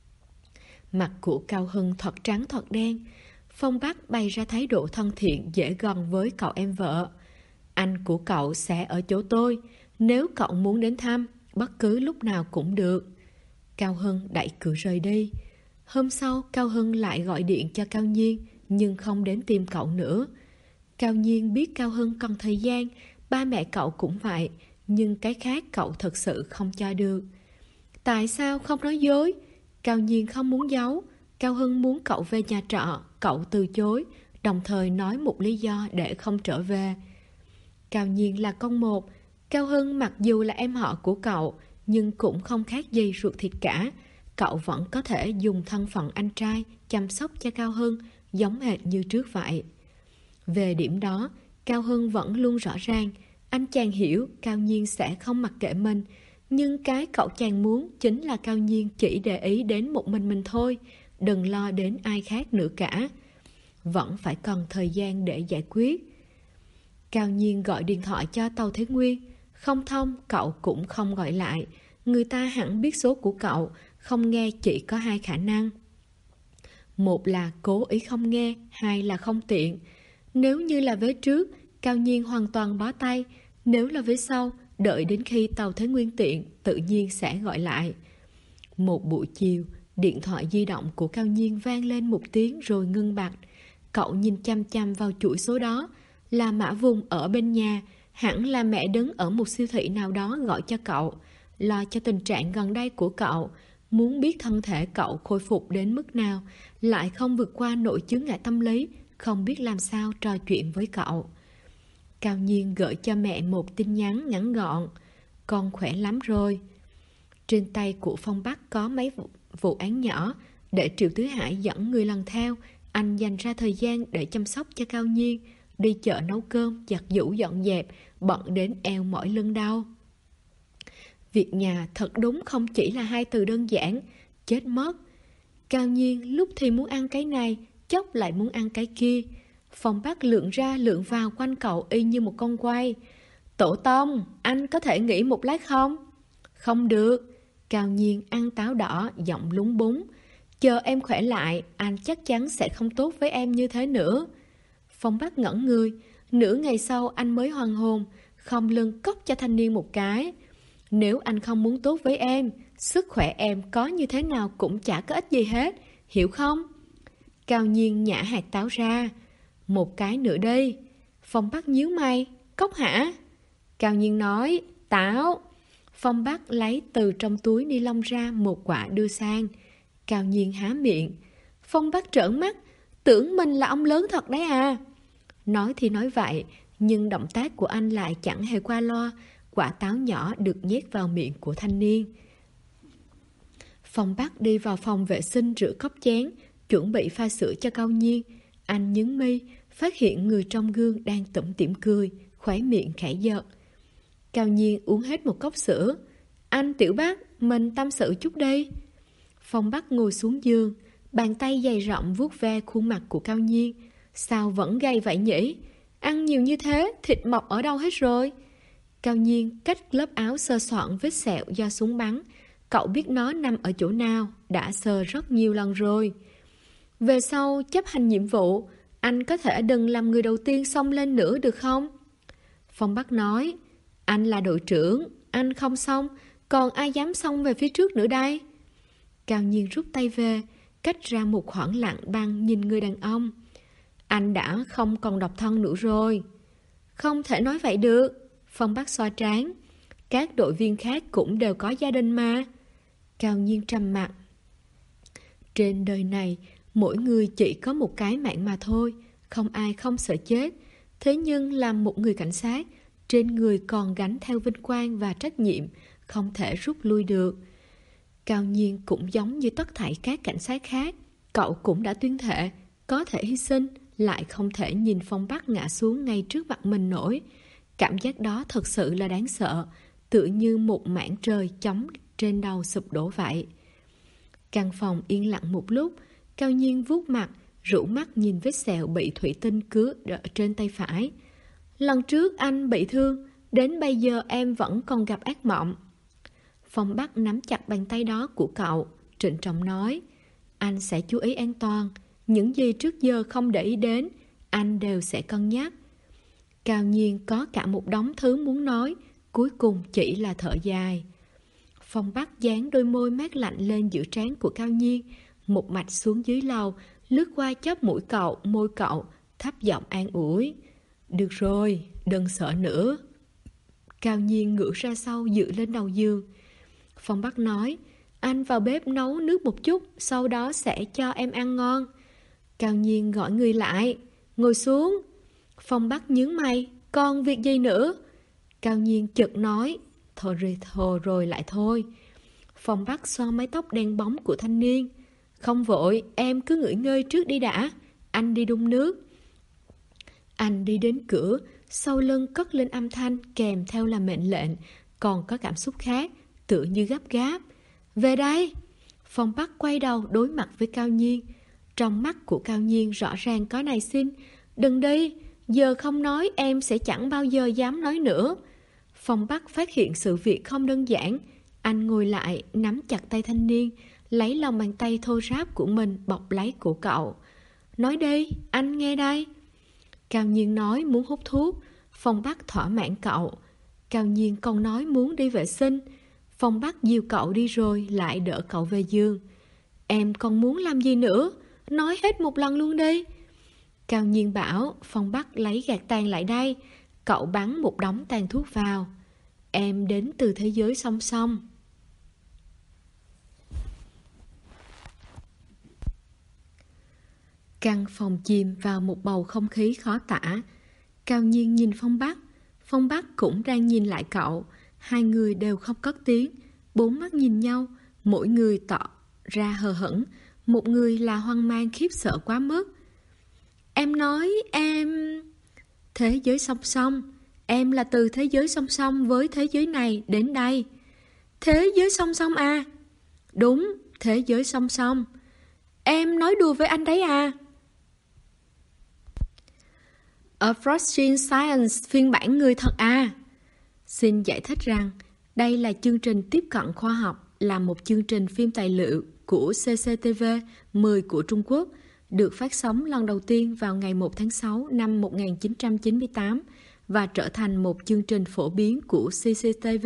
Mặt của Cao Hưng thoạt trắng thoạt đen. Phong Bắc bày ra thái độ thân thiện dễ gần với cậu em vợ. Anh của cậu sẽ ở chỗ tôi, nếu cậu muốn đến thăm, bất cứ lúc nào cũng được. Cao Hưng đẩy cửa rời đi. Hôm sau, Cao Hưng lại gọi điện cho Cao Nhiên, nhưng không đến tìm cậu nữa. Cao Nhiên biết Cao Hưng cần thời gian, ba mẹ cậu cũng vậy, nhưng cái khác cậu thật sự không cho được. Tại sao không nói dối? Cao Nhiên không muốn giấu. Cao Hưng muốn cậu về nhà trọ, cậu từ chối, đồng thời nói một lý do để không trở về. Cao Nhiên là con một. Cao Hưng mặc dù là em họ của cậu, nhưng cũng không khác gì ruột thịt cả. Cậu vẫn có thể dùng thân phận anh trai chăm sóc cho Cao Hưng, giống hệt như trước vậy. Về điểm đó, Cao Hưng vẫn luôn rõ ràng. Anh chàng hiểu Cao Nhiên sẽ không mặc kệ mình, nhưng cái cậu chàng muốn chính là Cao Nhiên chỉ để ý đến một mình thôi, đừng lo đến ai khác nữa cả. Vẫn phải cần thời gian để giải quyết. Cao Nhiên gọi điện thoại cho Tâu Thế Nguyên. Không thông, cậu cũng không gọi lại. Người ta hẳn biết số của cậu, không nghe chỉ có hai khả năng. Một là cố ý không nghe, hai là không tiện. Nếu như là vế trước, Cao Nhiên hoàn toàn bó tay. Nếu là vế sau, đợi đến khi Tâu Thế Nguyên tiện, tự nhiên sẽ gọi lại. Một buổi chiều, điện thoại di động của Cao Nhiên vang lên một tiếng rồi ngưng bặt. Cậu nhìn chăm chăm vào chuỗi số đó. Là Mã Vùng ở bên nhà, hẳn là mẹ đứng ở một siêu thị nào đó gọi cho cậu, lo cho tình trạng gần đây của cậu, muốn biết thân thể cậu khôi phục đến mức nào, lại không vượt qua nỗi chướng ngại tâm lý, không biết làm sao trò chuyện với cậu. Cao Nhiên gửi cho mẹ một tin nhắn ngắn gọn. Con khỏe lắm rồi. Trên tay của Phong Bắc có mấy vụ án nhỏ. Để Triệu Tứ Hải dẫn người lần theo, anh dành ra thời gian để chăm sóc cho Cao Nhiên, đi chợ nấu cơm, giặt giũ dọn dẹp, bận đến eo mỏi lưng đau. Việc nhà thật đúng không chỉ là hai từ đơn giản, chết mất. Cao Nhiên lúc thì muốn ăn cái này, chốc lại muốn ăn cái kia. Phong Bắc lượn ra lượn vào quanh cậu y như một con quay. Tổ tông, anh có thể nghỉ một lát không? Không được. Cao Nhiên ăn táo đỏ, giọng lúng búng. Chờ em khỏe lại, anh chắc chắn sẽ không tốt với em như thế nữa. Phong Bắc ngẩn người. Nửa ngày sau anh mới hoàn hồn, khom lưng cốc cho thanh niên một cái. Nếu anh không muốn tốt với em, sức khỏe em có như thế nào cũng chả có ích gì hết, hiểu không? Cao Nhiên nhả hạt táo ra. Một cái nữa đi. Phong Bắc nhíu mày. Cốc hả? Cao Nhiên nói, táo. Phong Bắc lấy từ trong túi ni lông ra một quả đưa sang. Cao Nhiên há miệng. Phong Bắc trợn mắt. Tưởng mình là ông lớn thật đấy à. Nói thì nói vậy, nhưng động tác của anh lại chẳng hề qua loa. Quả táo nhỏ được nhét vào miệng của thanh niên. Phong Bắc đi vào phòng vệ sinh rửa cốc chén, chuẩn bị pha sữa cho Cao Nhiên. Anh nhướng mi, phát hiện người trong gương đang tủm tỉm cười, khóe miệng khẽ giật. Cao Nhiên uống hết một cốc sữa. Anh Tiểu Bắc, mình tâm sự chút đi. Phong Bắc ngồi xuống giường, bàn tay dày rộng vuốt ve khuôn mặt của Cao Nhiên. Sao vẫn gầy vậy nhỉ? Ăn nhiều như thế, thịt mọc ở đâu hết rồi? Cao Nhiên cách lớp áo sơ soạn vết sẹo do súng bắn. Cậu biết nó nằm ở chỗ nào, đã sờ rất nhiều lần rồi. Về sau chấp hành nhiệm vụ, anh có thể đừng làm người đầu tiên xông lên nữa được không? Phong Bắc nói, anh là đội trưởng, anh không xông, còn ai dám xông về phía trước nữa đây? Cao Nhiên rút tay về, cách ra một khoảng lặng băng nhìn người đàn ông. Anh đã không còn độc thân nữa rồi. Không thể nói vậy được. Phong Bắc xoa trán. Các đội viên khác cũng đều có gia đình mà. Cao Nhiên trầm mặc. Trên đời này, mỗi người chỉ có một cái mạng mà thôi. Không ai không sợ chết. Thế nhưng làm một người cảnh sát, trên người còn gánh theo vinh quang và trách nhiệm, không thể rút lui được. Cao Nhiên cũng giống như tất thảy các cảnh sát khác. Cậu cũng đã tuyên thệ, có thể hy sinh, lại không thể nhìn Phong Bắc ngã xuống ngay trước mặt mình nổi. Cảm giác đó thật sự là đáng sợ, tựa như một mảng trời chống trên đầu sụp đổ vậy. Căn phòng yên lặng một lúc, Cao Nhiên vuốt mặt, rũ mắt nhìn vết sẹo bị thủy tinh cứa trên tay phải. Lần trước anh bị thương, đến bây giờ em vẫn còn gặp ác mộng. Phong Bắc nắm chặt bàn tay đó của cậu, trịnh trọng nói, anh sẽ chú ý an toàn, những gì trước giờ không để ý đến, anh đều sẽ cân nhắc. Cao Nhiên có cả một đống thứ muốn nói, cuối cùng chỉ là thở dài. Phong Bắc dán đôi môi mát lạnh lên giữa trán của Cao Nhiên, một mạch xuống dưới lầu, lướt qua chóp mũi cậu, môi cậu, thấp giọng an ủi. Được rồi, đừng sợ nữa. Cao Nhiên ngửa ra sau dựa lên đầu giường. Phong Bắc nói, anh vào bếp nấu nước một chút, sau đó sẽ cho em ăn ngon. Cao Nhiên gọi người lại, ngồi xuống. Phong Bắc nhướng mày, còn việc gì nữa? Cao Nhiên chợt nói, thôi rồi lại thôi. Phong Bắc xoa mái tóc đen bóng của thanh niên. Không vội, em cứ nghỉ ngơi trước đi đã, anh đi đun nước. Anh đi đến cửa, sau lưng cất lên âm thanh kèm theo là mệnh lệnh, còn có cảm xúc khác, tựa như gấp gáp. Về đây! Phong Bắc quay đầu đối mặt với Cao Nhiên. Trong mắt của Cao Nhiên rõ ràng có nài xin. Đừng đi, giờ không nói em sẽ chẳng bao giờ dám nói nữa. Phong Bắc phát hiện sự việc không đơn giản. Anh ngồi lại, nắm chặt tay thanh niên, lấy lòng bàn tay thô ráp của mình bọc lấy cổ cậu. Nói đi, anh nghe đây. Cao Nhiên nói muốn hút thuốc. Phong Bắc thỏa mãn cậu. Cao Nhiên còn nói muốn đi vệ sinh. Phong Bắc dìu cậu đi rồi lại đỡ cậu về giường. Em còn muốn làm gì nữa? Nói hết một lần luôn đi. Cao Nhiên bảo. Phong Bắc lấy gạt tàn lại đây. Cậu bắn một đống tàn thuốc vào. Em đến từ thế giới song song. Căn phòng chìm vào một bầu không khí khó tả. Cao Nhiên nhìn Phong Bắc. Phong Bắc cũng đang nhìn lại cậu. Hai người đều không cất tiếng. Bốn mắt nhìn nhau, mỗi người tỏ ra hờ hững. Một người là hoang mang khiếp sợ quá mức. Em nói em... Thế giới song song. Em là từ thế giới song song với thế giới này đến đây. Thế giới song song à? Đúng, thế giới song song. Em nói đùa với anh đấy à? A Frosting Science phiên bản người thật à? Xin giải thích rằng đây là chương trình tiếp cận khoa học, là một chương trình phim tài liệu của CCTV 10 của Trung Quốc, được phát sóng lần đầu tiên vào ngày 1 tháng 6 năm 1998 và trở thành một chương trình phổ biến của CCTV.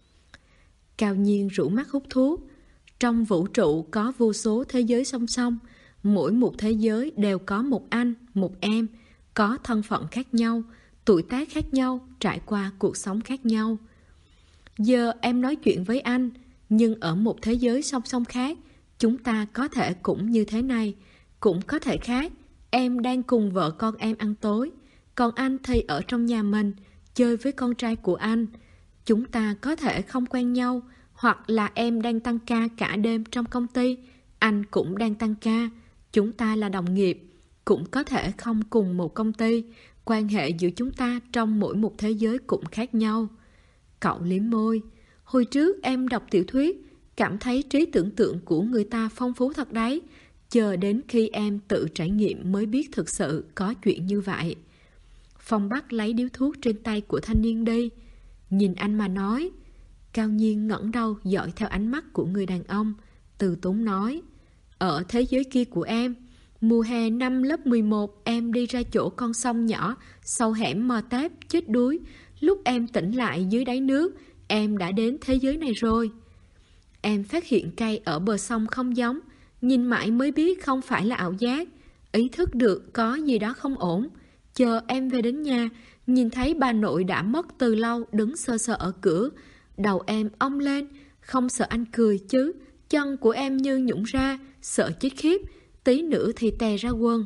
Cao Nhiên rủ mắt hút thuốc. Trong vũ trụ có vô số thế giới song song, mỗi một thế giới đều có một anh, một em, có thân phận khác nhau, tuổi tác khác nhau, trải qua cuộc sống khác nhau. Giờ em nói chuyện với anh, nhưng ở một thế giới song song khác, chúng ta có thể cũng như thế này, cũng có thể khác. Em đang cùng vợ con em ăn tối, còn anh thì ở trong nhà mình, chơi với con trai của anh. Chúng ta có thể không quen nhau, hoặc là em đang tăng ca cả đêm trong công ty, anh cũng đang tăng ca. Chúng ta là đồng nghiệp, cũng có thể không cùng một công ty. Quan hệ giữa chúng ta trong mỗi một thế giới cũng khác nhau. Cậu liếm môi. Hồi trước em đọc tiểu thuyết, cảm thấy trí tưởng tượng của người ta phong phú thật đấy. Chờ đến khi em tự trải nghiệm mới biết thực sự có chuyện như vậy. Phong Bắc lấy điếu thuốc trên tay của thanh niên đi. Nhìn anh mà nói. Cao Nhiên ngẩng đầu dõi theo ánh mắt của người đàn ông, từ tốn nói. Ở thế giới kia của em, mùa hè năm lớp 11 em đi ra chỗ con sông nhỏ sau hẻm mờ tép chết đuối. Lúc em tỉnh lại dưới đáy nước, em đã đến thế giới này rồi. Em phát hiện cây ở bờ sông không giống, nhìn mãi mới biết không phải là ảo giác. Ý thức được có gì đó không ổn. Chờ em về đến nhà, nhìn thấy bà nội đã mất từ lâu đứng sơ sơ ở cửa. Đầu em ong lên, không sợ anh cười chứ. Chân của em như nhũn ra, sợ chết khiếp, tí nữa thì tè ra quần.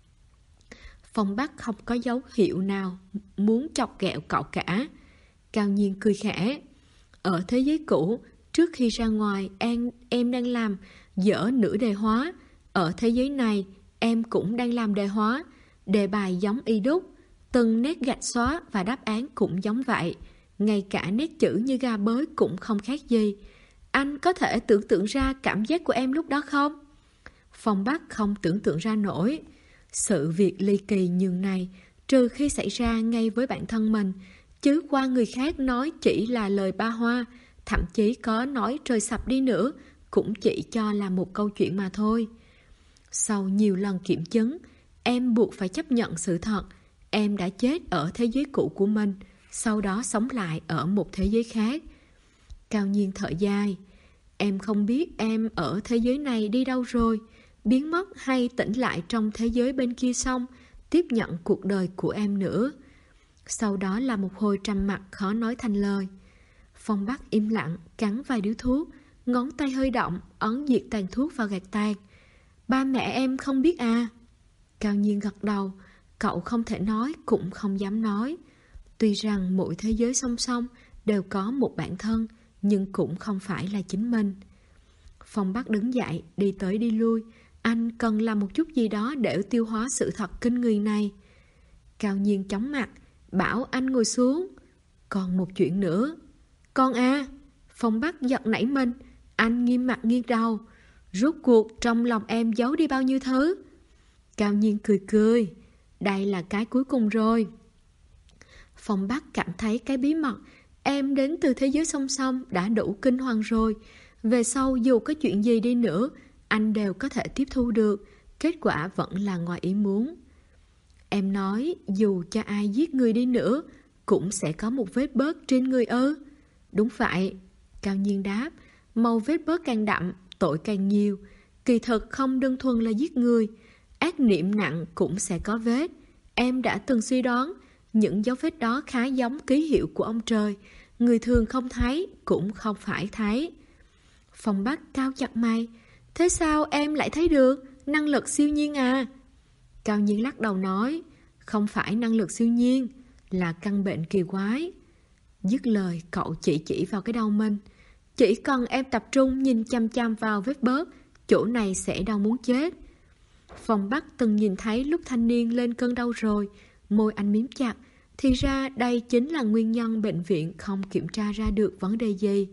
Phong Bắc không có dấu hiệu nào muốn chọc ghẹo cậu cả. Cao Nhiên cười khẽ. Ở thế giới cũ, trước khi ra ngoài em đang làm dở nửa đề hóa. Ở thế giới này em cũng đang làm đề hóa. Đề bài giống y đúc, từng nét gạch xóa và đáp án cũng giống vậy. Ngay cả nét chữ như ga bới cũng không khác gì. Anh có thể tưởng tượng ra cảm giác của em lúc đó không? Phong Bắc không tưởng tượng ra nổi. Sự việc ly kỳ nhường này, trừ khi xảy ra ngay với bản thân mình, chứ qua người khác nói chỉ là lời ba hoa, thậm chí có nói trời sập đi nữa, cũng chỉ cho là một câu chuyện mà thôi. Sau nhiều lần kiểm chứng, em buộc phải chấp nhận sự thật. Em đã chết ở thế giới cũ của mình, sau đó sống lại ở một thế giới khác. Cao Nhiên thở dài. Em không biết em ở thế giới này đi đâu rồi, biến mất hay tỉnh lại trong thế giới bên kia xong, tiếp nhận cuộc đời của em nữa. Sau đó là một hồi trầm mặc khó nói thành lời. Phong Bắc im lặng, cắn vài điếu thuốc, ngón tay hơi động, ấn diệt tàn thuốc vào gạt tàn. Ba mẹ em không biết à? Cao Nhiên gật đầu, cậu không thể nói cũng không dám nói. Tuy rằng mỗi thế giới song song đều có một bản thân, nhưng cũng không phải là chính mình. Phong Bắc đứng dậy, đi tới đi lui. Anh cần làm một chút gì đó để tiêu hóa sự thật kinh người này. Cao Nhiên chóng mặt, bảo anh ngồi xuống. Còn một chuyện nữa. Con à? Phong Bắc giật nảy mình. Anh nghiêm mặt nghiêng đầu. Rốt cuộc trong lòng em giấu đi bao nhiêu thứ? Cao Nhiên cười cười. Đây là cái cuối cùng rồi. Phong Bắc cảm thấy cái bí mật em đến từ thế giới song song đã đủ kinh hoàng rồi. Về sau dù có chuyện gì đi nữa, anh đều có thể tiếp thu được. Kết quả vẫn là ngoài ý muốn. Em nói dù cho ai giết người đi nữa, cũng sẽ có một vết bớt trên người ư? Đúng vậy. Cao Nhiên đáp. Màu vết bớt càng đậm, tội càng nhiều. Kỳ thực không đơn thuần là giết người, ác niệm nặng cũng sẽ có vết. Em đã từng suy đoán những dấu vết đó khá giống ký hiệu của ông trời. Người thường không thấy, cũng không phải thấy. Phong Bắc cao chặt mày. Thế sao em lại thấy được? Năng lực siêu nhiên à? Cao Nhiên lắc đầu nói. Không phải năng lực siêu nhiên, là căn bệnh kỳ quái. Dứt lời cậu chỉ vào cái đầu mình. Chỉ cần em tập trung nhìn chăm chăm vào vết bớt, chỗ này sẽ đau muốn chết. Phong Bắc từng nhìn thấy lúc thanh niên lên cơn đau rồi. Môi anh mím chặt. Thì ra đây chính là nguyên nhân bệnh viện không kiểm tra ra được vấn đề gì.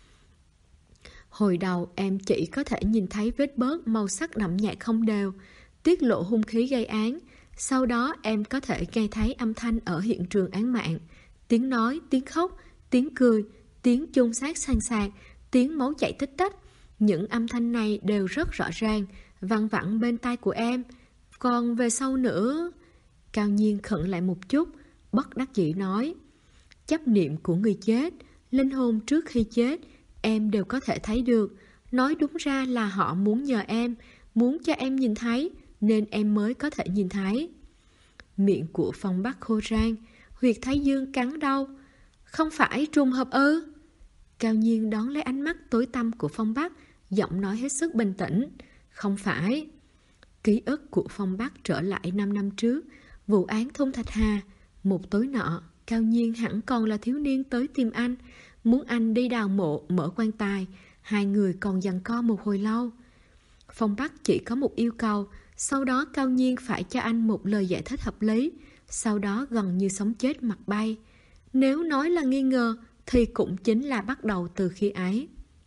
Hồi đầu em chỉ có thể nhìn thấy vết bớt màu sắc đậm nhạt không đều, tiết lộ hung khí gây án. Sau đó em có thể nghe thấy âm thanh ở hiện trường án mạng. Tiếng nói, tiếng khóc, tiếng cười, tiếng chôn xác san sạc, tiếng máu chảy tích tách. Những âm thanh này đều rất rõ ràng, văng vẳng bên tai của em. Còn về sau nữa... Cao Nhiên khựng lại một chút, bất đắc dĩ nói. Chấp niệm của người chết, linh hồn trước khi chết, em đều có thể thấy được. Nói đúng ra là họ muốn nhờ em, muốn cho em nhìn thấy, nên em mới có thể nhìn thấy. Miệng của Phong Bắc khô rang, huyệt thái dương cắn đau. Không phải trùng hợp ư? Cao Nhiên đón lấy ánh mắt tối tăm của Phong Bắc, giọng nói hết sức bình tĩnh. Không phải. Ký ức của Phong Bắc trở lại 5 năm trước, vụ án thôn Thạch Hà. Một tối nọ, Cao Nhiên hẳn còn là thiếu niên tới tìm anh, muốn anh đi đào mộ, mở quan tài. Hai người còn giằng co một hồi lâu. Phong Bắc chỉ có một yêu cầu, sau đó Cao Nhiên phải cho anh một lời giải thích hợp lý, sau đó gần như sống chết mặt bay. Nếu nói là nghi ngờ, thì cũng chính là bắt đầu từ khi ấy.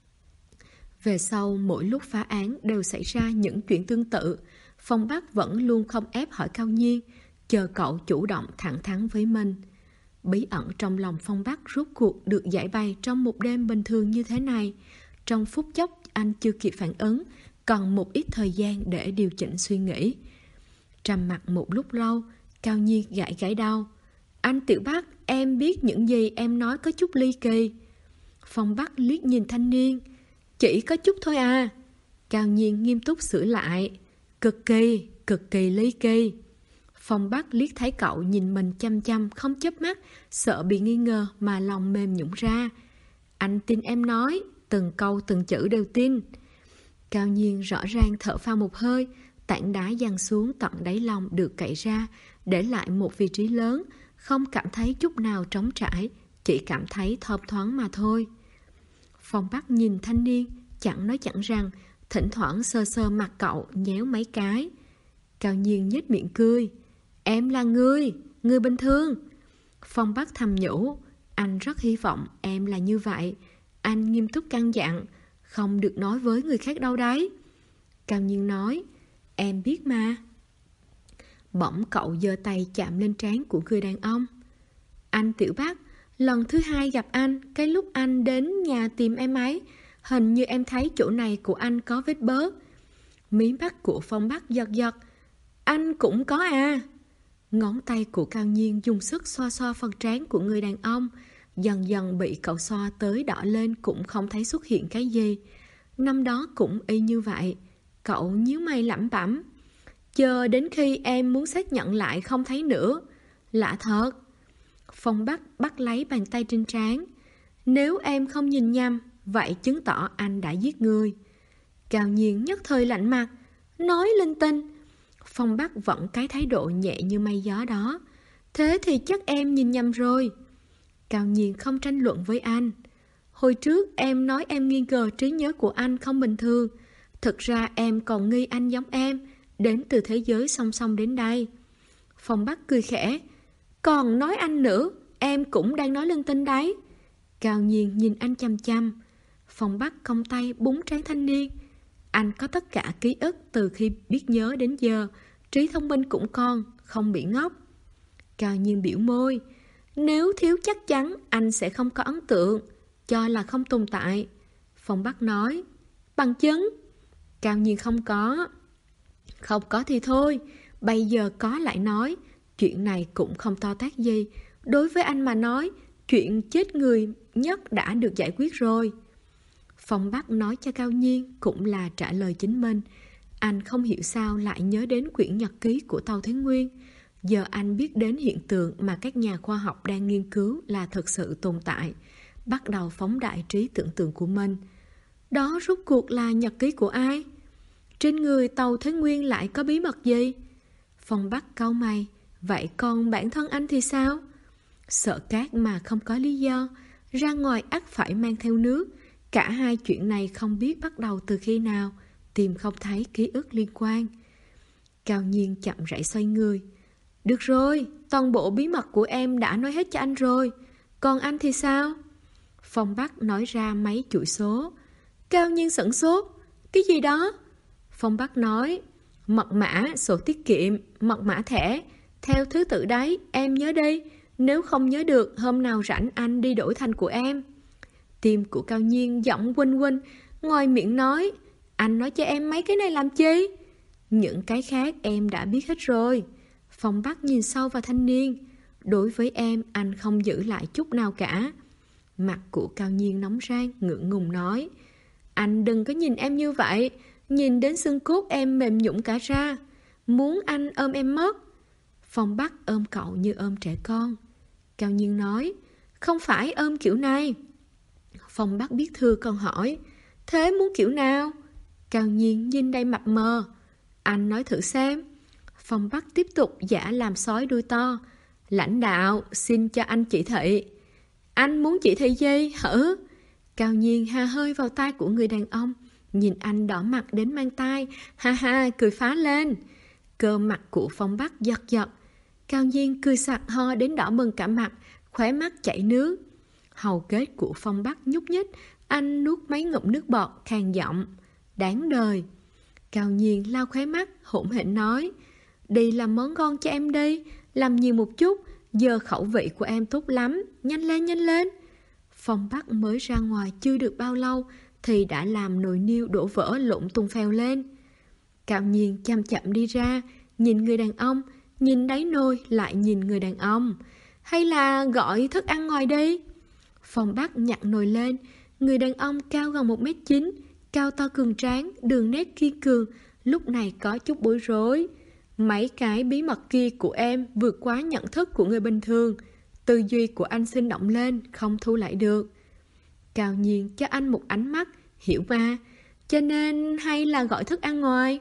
Về sau, mỗi lúc phá án đều xảy ra những chuyện tương tự. Phong Bắc vẫn luôn không ép hỏi Cao Nhiên, chờ cậu chủ động thẳng thắn với mình. Bí ẩn trong lòng Phong Bắc rốt cuộc được giải bày trong một đêm bình thường như thế này. Trong phút chốc anh chưa kịp phản ứng, còn một ít thời gian để điều chỉnh suy nghĩ. Trầm mặc một lúc lâu, Cao Nhiên gãi gãi đầu. Anh Tiểu Bắc, em biết những gì em nói có chút ly kỳ. Phong Bắc liếc nhìn thanh niên. Chỉ có chút thôi à. Cao Nhiên nghiêm túc sửa lại. Cực kỳ ly kỳ. Phong Bắc liếc thấy cậu nhìn mình chăm chăm không chớp mắt, sợ bị nghi ngờ mà lòng mềm nhũn ra. Anh tin em nói, từng câu từng chữ đều tin. Cao Nhiên rõ ràng thở phào một hơi, tảng đá giăng xuống tận đáy lòng được cậy ra, để lại một vị trí lớn, không cảm thấy chút nào trống trải, chỉ cảm thấy thơm thoáng mà thôi. Phong Bắc nhìn thanh niên, chẳng nói chẳng rằng, thỉnh thoảng sờ sờ mặt cậu nhéo mấy cái. Cao Nhiên nhếch miệng cười. Em là người bình thường. Phong Bắc thầm nhủ, anh rất hy vọng em là như vậy. Anh nghiêm túc căn dặn, không được nói với người khác đâu đấy. Cao Nhiên nói, em biết mà. Bỗng cậu giơ tay chạm lên trán của người đàn ông. Anh Tiểu Bắc, lần thứ hai gặp anh, cái lúc anh đến nhà tìm em ấy, hình như em thấy chỗ này của anh có vết bớ. Mí mắt của Phong Bắc giật giật. Anh cũng có à? Ngón tay của Cao Nhiên dùng sức xoa xoa phần trán của người đàn ông, dần dần bị cậu xoa tới đỏ lên cũng không thấy xuất hiện cái gì. Năm đó cũng y như vậy. Cậu nhíu mày lẩm bẩm. Chờ đến khi em muốn xác nhận lại không thấy nữa. Lạ thật. Phong Bắc bắt lấy bàn tay trên trán. Nếu em không nhìn nhầm, vậy chứng tỏ anh đã giết người. Cao Nhiên nhất thời lạnh mặt, nói linh tinh. Phong Bắc vẫn cái thái độ nhẹ như mây gió đó. Thế thì chắc em nhìn nhầm rồi. Cao Nhiên không tranh luận với anh. Hồi trước em nói em nghi ngờ trí nhớ của anh không bình thường. Thực ra em còn nghi anh giống em, đến từ thế giới song song đến đây. Phong Bắc cười khẽ. Còn nói anh nữa, em cũng đang nói linh tinh đấy. Cao Nhiên nhìn anh chăm chăm. Phong Bắc cong tay búng trán thanh niên. Anh có tất cả ký ức từ khi biết nhớ đến giờ, trí thông minh cũng còn, không bị ngốc. Cao Nhiên biểu môi. Nếu thiếu chắc chắn, anh sẽ không có ấn tượng, cho là không tồn tại. Phong Bắc nói. Bằng chứng? Cao Nhiên không có. Không có thì thôi, bây giờ có lại nói. Chuyện này cũng không to tát gì. Đối với anh mà nói, chuyện chết người nhất đã được giải quyết rồi. Phong Bắc nói cho Cao Nhiên cũng là trả lời chính mình. Anh không hiểu sao lại nhớ đến quyển nhật ký của Tâu Thế Nguyên. Giờ anh biết đến hiện tượng mà các nhà khoa học đang nghiên cứu là thực sự tồn tại. Bắt đầu phóng đại trí tưởng tượng của mình. Đó rốt cuộc là nhật ký của ai? Trên người Tâu Thế Nguyên lại có bí mật gì? Phong Bắc cau mày. Vậy còn bản thân anh thì sao? Sợ cát mà không có lý do, ra ngoài ắt phải mang theo nước. Cả hai chuyện này không biết bắt đầu từ khi nào, tìm không thấy ký ức liên quan. Cao Nhiên chậm rãi xoay người. Được rồi, toàn bộ bí mật của em đã nói hết cho anh rồi. Còn anh thì sao? Phong Bắc nói ra mấy chuỗi số. Cao Nhiên sửng sốt. Cái gì đó? Phong Bắc nói. Mật mã, sổ tiết kiệm, mật mã thẻ. Theo thứ tự đấy, em nhớ đi. Nếu không nhớ được, hôm nào rảnh anh đi đổi thành của em. Tim của Cao Nhiên giọng quỳnh quỳnh, ngoài miệng nói, anh nói cho em mấy cái này làm chi? Những cái khác em đã biết hết rồi. Phong Bắc nhìn sâu vào thanh niên. Đối với em, anh không giữ lại chút nào cả. Mặt của Cao Nhiên nóng rang, ngượng ngùng nói, anh đừng có nhìn em như vậy, nhìn đến xương cốt em mềm nhũn cả ra. Muốn anh ôm em mất. Phong Bắc ôm cậu như ôm trẻ con. Cao Nhiên nói, không phải ôm kiểu này. Phong Bắc biết thừa còn hỏi, thế muốn kiểu nào? Cao Nhiên nhìn đầy mập mờ. Anh nói thử xem. Phong Bắc tiếp tục giả làm sói đuôi to. Lãnh đạo, xin cho anh chỉ thị. Anh muốn chỉ thị gì hử? Cao Nhiên ha hơi vào tai của người đàn ông, nhìn anh đỏ mặt đến mang tai, ha ha cười phá lên. Cơ mặt của Phong Bắc giật giật. Cao Nhiên cười sặc ho đến đỏ bừng cả mặt, khóe mắt chảy nước. Hầu kết của Phong Bắc nhúc nhích, anh nuốt mấy ngụm nước bọt, khàn giọng. Đáng đời. Cao Nhiên lau khóe mắt, hỗn hển nói, đi làm món ngon cho em đi, làm nhiều một chút, giờ khẩu vị của em tốt lắm, nhanh lên nhanh lên. Phong Bắc mới ra ngoài chưa được bao lâu thì đã làm nồi niêu đổ vỡ lộn tung phèo lên. Cao Nhiên chậm chậm đi ra, nhìn người đàn ông, nhìn đáy nồi lại nhìn người đàn ông. Hay là gọi thức ăn ngoài đi? Phong Bắc nhặt nồi lên, người đàn ông cao gần 1m9, cao to cường tráng, đường nét kiên cường, lúc này có chút bối rối. Mấy cái bí mật kia của em vượt quá nhận thức của người bình thường. Tư duy của anh sinh động lên, không thu lại được. Cao Nhiên cho anh một ánh mắt, hiểu mà, cho nên hay là gọi thức ăn ngoài.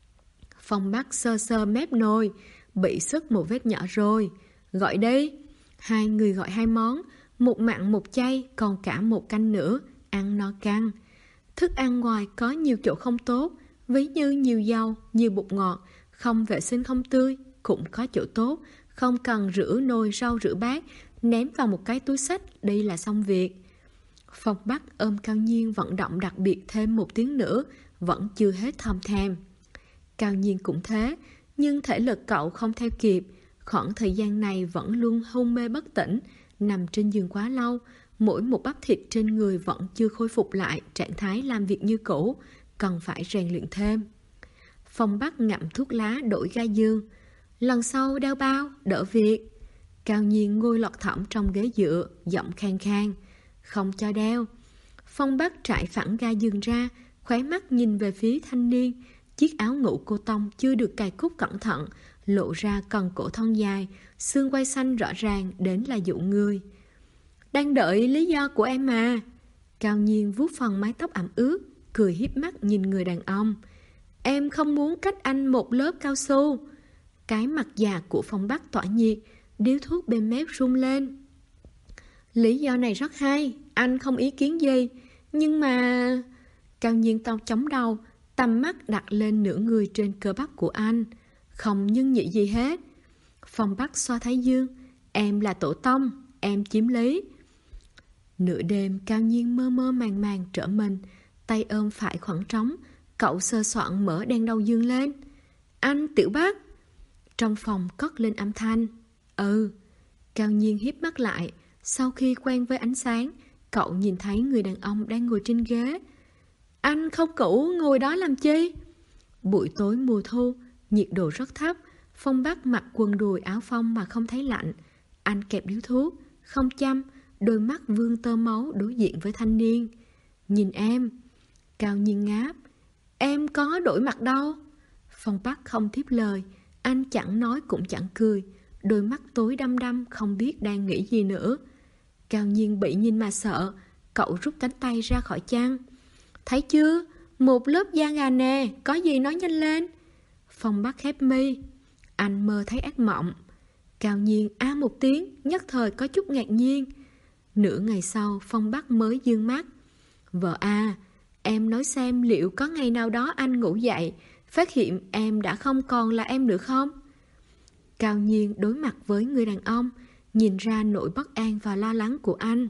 Phong Bắc sơ sơ mép nồi, bị sứt một vết nhỏ rồi. Gọi đi. Hai người gọi 2 món, một mặn một chay, còn cả một canh nữa, ăn no căng. Thức ăn ngoài có nhiều chỗ không tốt, ví như nhiều dầu, nhiều bột ngọt, không vệ sinh không tươi, cũng có chỗ tốt, không cần rửa nồi rau rửa bát, ném vào một cái túi xách, đây là xong việc. Phong Bắc ôm Cao Nhiên vận động đặc biệt thêm 1 tiếng nữa, vẫn chưa hết thòm thèm. Cao Nhiên cũng thế, nhưng thể lực cậu không theo kịp, khoảng thời gian này vẫn luôn hôn mê bất tỉnh, nằm trên giường quá lâu, mỗi một bắp thịt trên người vẫn chưa khôi phục lại trạng thái làm việc như cũ, cần phải rèn luyện thêm. Phong Bắc ngậm thuốc lá đổi gai dương. Lần sau đeo bao, đỡ việc. Cao Nhiên ngồi lọt thỏm trong ghế dựa, giọng khang khang. Không cho đeo. Phong Bắc trải phẳng gai dương ra, khóe mắt nhìn về phía thanh niên. Chiếc áo ngủ cô tông chưa được cài cúc cẩn thận, lộ ra cần cổ thon dài, xương quai xanh rõ ràng đến là dụ người. Đang đợi lý do của em mà. Cao Nhiên vuốt phần mái tóc ẩm ướt, cười hiếp mắt nhìn người đàn ông. Em không muốn cách anh một lớp cao su. Cái mặt già của Phong Bắc tỏa nhiệt, điếu thuốc bên mép rung lên. Lý do này rất hay, anh không ý kiến gì. Nhưng mà... Cao Nhiên tao chống đầu, tầm mắt đặt lên nửa người trên cơ bắp của anh. Không nhưng nhị gì hết. Phong Bắc xoa thái dương. Em là tổ tông, em chiếm lý. Nửa đêm Cao Nhiên mơ mơ màng màng trở mình, tay ôm phải khoảng trống. Cậu sơ soạn mở đèn đầu dương lên. Anh Tiểu Bắc. Trong phòng cất lên âm thanh. Ừ. Cao Nhiên híp mắt lại. Sau khi quen với ánh sáng, cậu nhìn thấy người đàn ông đang ngồi trên ghế. Anh không cũ ngồi đó làm chi? Buổi tối mùa thu, nhiệt độ rất thấp. Phong Bắc mặc quần đùi áo phông mà không thấy lạnh. Anh kẹp điếu thuốc, không chăm, đôi mắt vương tơ máu đối diện với thanh niên. Nhìn em. Cao Nhiên ngáp. Em có đổi mặt đâu. Phong Bắc không tiếp lời. Anh chẳng nói cũng chẳng cười. Đôi mắt tối đăm đăm không biết đang nghĩ gì nữa. Cao Nhiên bị nhìn mà sợ. Cậu rút cánh tay ra khỏi chăn. Thấy chưa? Một lớp da gà nè. Có gì nói nhanh lên. Phong Bắc khép mi. Anh mơ thấy ác mộng. Cao Nhiên á một tiếng, nhất thời có chút ngạc nhiên. Nửa ngày sau Phong Bắc mới dương mắt. Vợ à, em nói xem liệu có ngày nào đó anh ngủ dậy, phát hiện em đã không còn là em nữa không? Cao Nhiên đối mặt với người đàn ông, nhìn ra nỗi bất an và lo lắng của anh.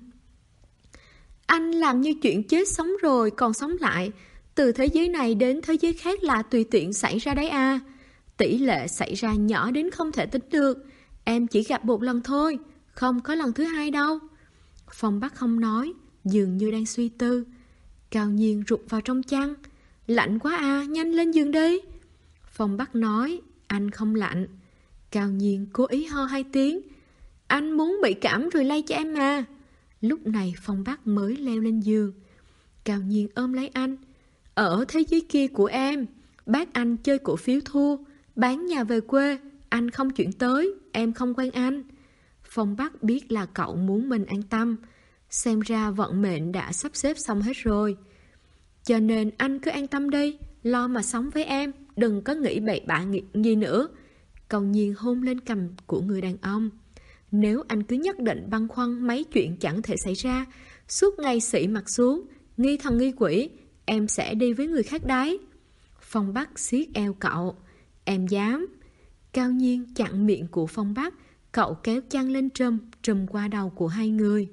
Anh làm như chuyện chết sống rồi còn sống lại, từ thế giới này đến thế giới khác là tùy tiện xảy ra đấy à. Tỷ lệ xảy ra nhỏ đến không thể tính được. Em chỉ gặp một lần thôi, không có lần thứ hai đâu. Phong Bắc không nói, dường như đang suy tư. Cao Nhiên rụt vào trong chăn. Lạnh quá à, nhanh lên giường đi. Phong Bắc nói, anh không lạnh. Cao Nhiên cố ý ho 2 tiếng. Anh muốn bị cảm rồi lây cho em mà. Lúc này Phong Bắc mới leo lên giường. Cao Nhiên ôm lấy anh. Ở thế giới kia của em, bác anh chơi cổ phiếu thua, bán nhà về quê, anh không chuyển tới, em không quen anh. Phong Bắc biết là cậu muốn mình an tâm. Xem ra vận mệnh đã sắp xếp xong hết rồi. Cho nên anh cứ an tâm đi, lo mà sống với em, đừng có nghĩ bậy bạ gì nữa. Cao Nhiên hôn lên cằm của người đàn ông. Nếu anh cứ nhất định băn khoăn mấy chuyện chẳng thể xảy ra, suốt ngày xị mặt xuống, nghi thần nghi quỷ, em sẽ đi với người khác đấy. Phong Bắc siết eo cậu. Em dám. Cao Nhiên chặn miệng của Phong Bắc. Cậu kéo chăn lên trùm qua đầu của hai người.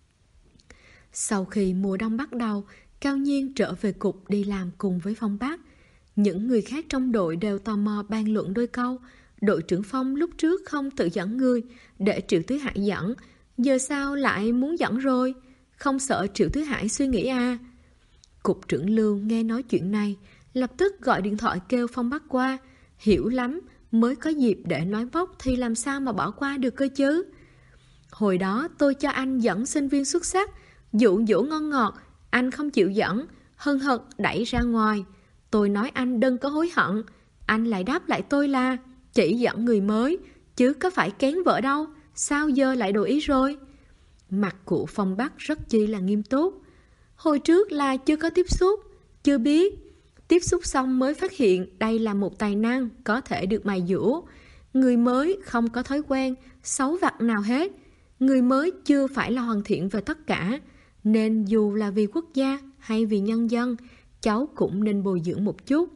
Sau khi mùa đông bắt đầu, Cao Nhiên trở về cục đi làm cùng với Phong Bắc. Những người khác trong đội đều tò mò bàn luận đôi câu. Đội trưởng Phong lúc trước không tự dẫn người, để Triệu Tứ Hải dẫn, giờ sao lại muốn dẫn rồi? Không sợ Triệu Tứ Hải suy nghĩ à? Cục trưởng Lưu nghe nói chuyện này, lập tức gọi điện thoại kêu Phong Bắc qua. Hiểu lắm, mới có dịp để nói vóc thì làm sao mà bỏ qua được cơ chứ? Hồi đó tôi cho anh dẫn sinh viên xuất sắc, dụ dỗ ngon ngọt, anh không chịu dẫn, hân hận đẩy ra ngoài. Tôi nói anh đừng có hối hận, anh lại đáp lại tôi là chỉ dẫn người mới, chứ có phải kén vợ đâu, sao giờ lại đổi ý rồi? Mặt của Phong Bắc rất chi là nghiêm túc. Hồi trước là chưa có tiếp xúc, chưa biết. Tiếp xúc xong mới phát hiện đây là một tài năng có thể được mài dũa. Người mới không có thói quen, xấu vặt nào hết. Người mới chưa phải là hoàn thiện về tất cả. Nên dù là vì quốc gia hay vì nhân dân, cháu cũng nên bồi dưỡng một chút.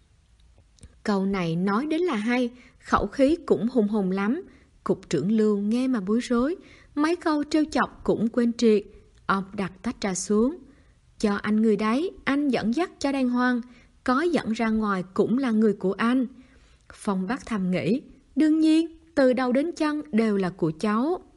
Câu này nói đến là hay, khẩu khí cũng hùng hồn lắm. Cục trưởng Lưu nghe mà bối rối, mấy câu trêu chọc cũng quên triệt. Ông đặt tách trà xuống. Cho anh người đấy, anh dẫn dắt cho đàng hoàng, có dẫn ra ngoài cũng là người của anh. Phong Bắc thầm nghĩ, đương nhiên, từ đầu đến chân đều là của cháu.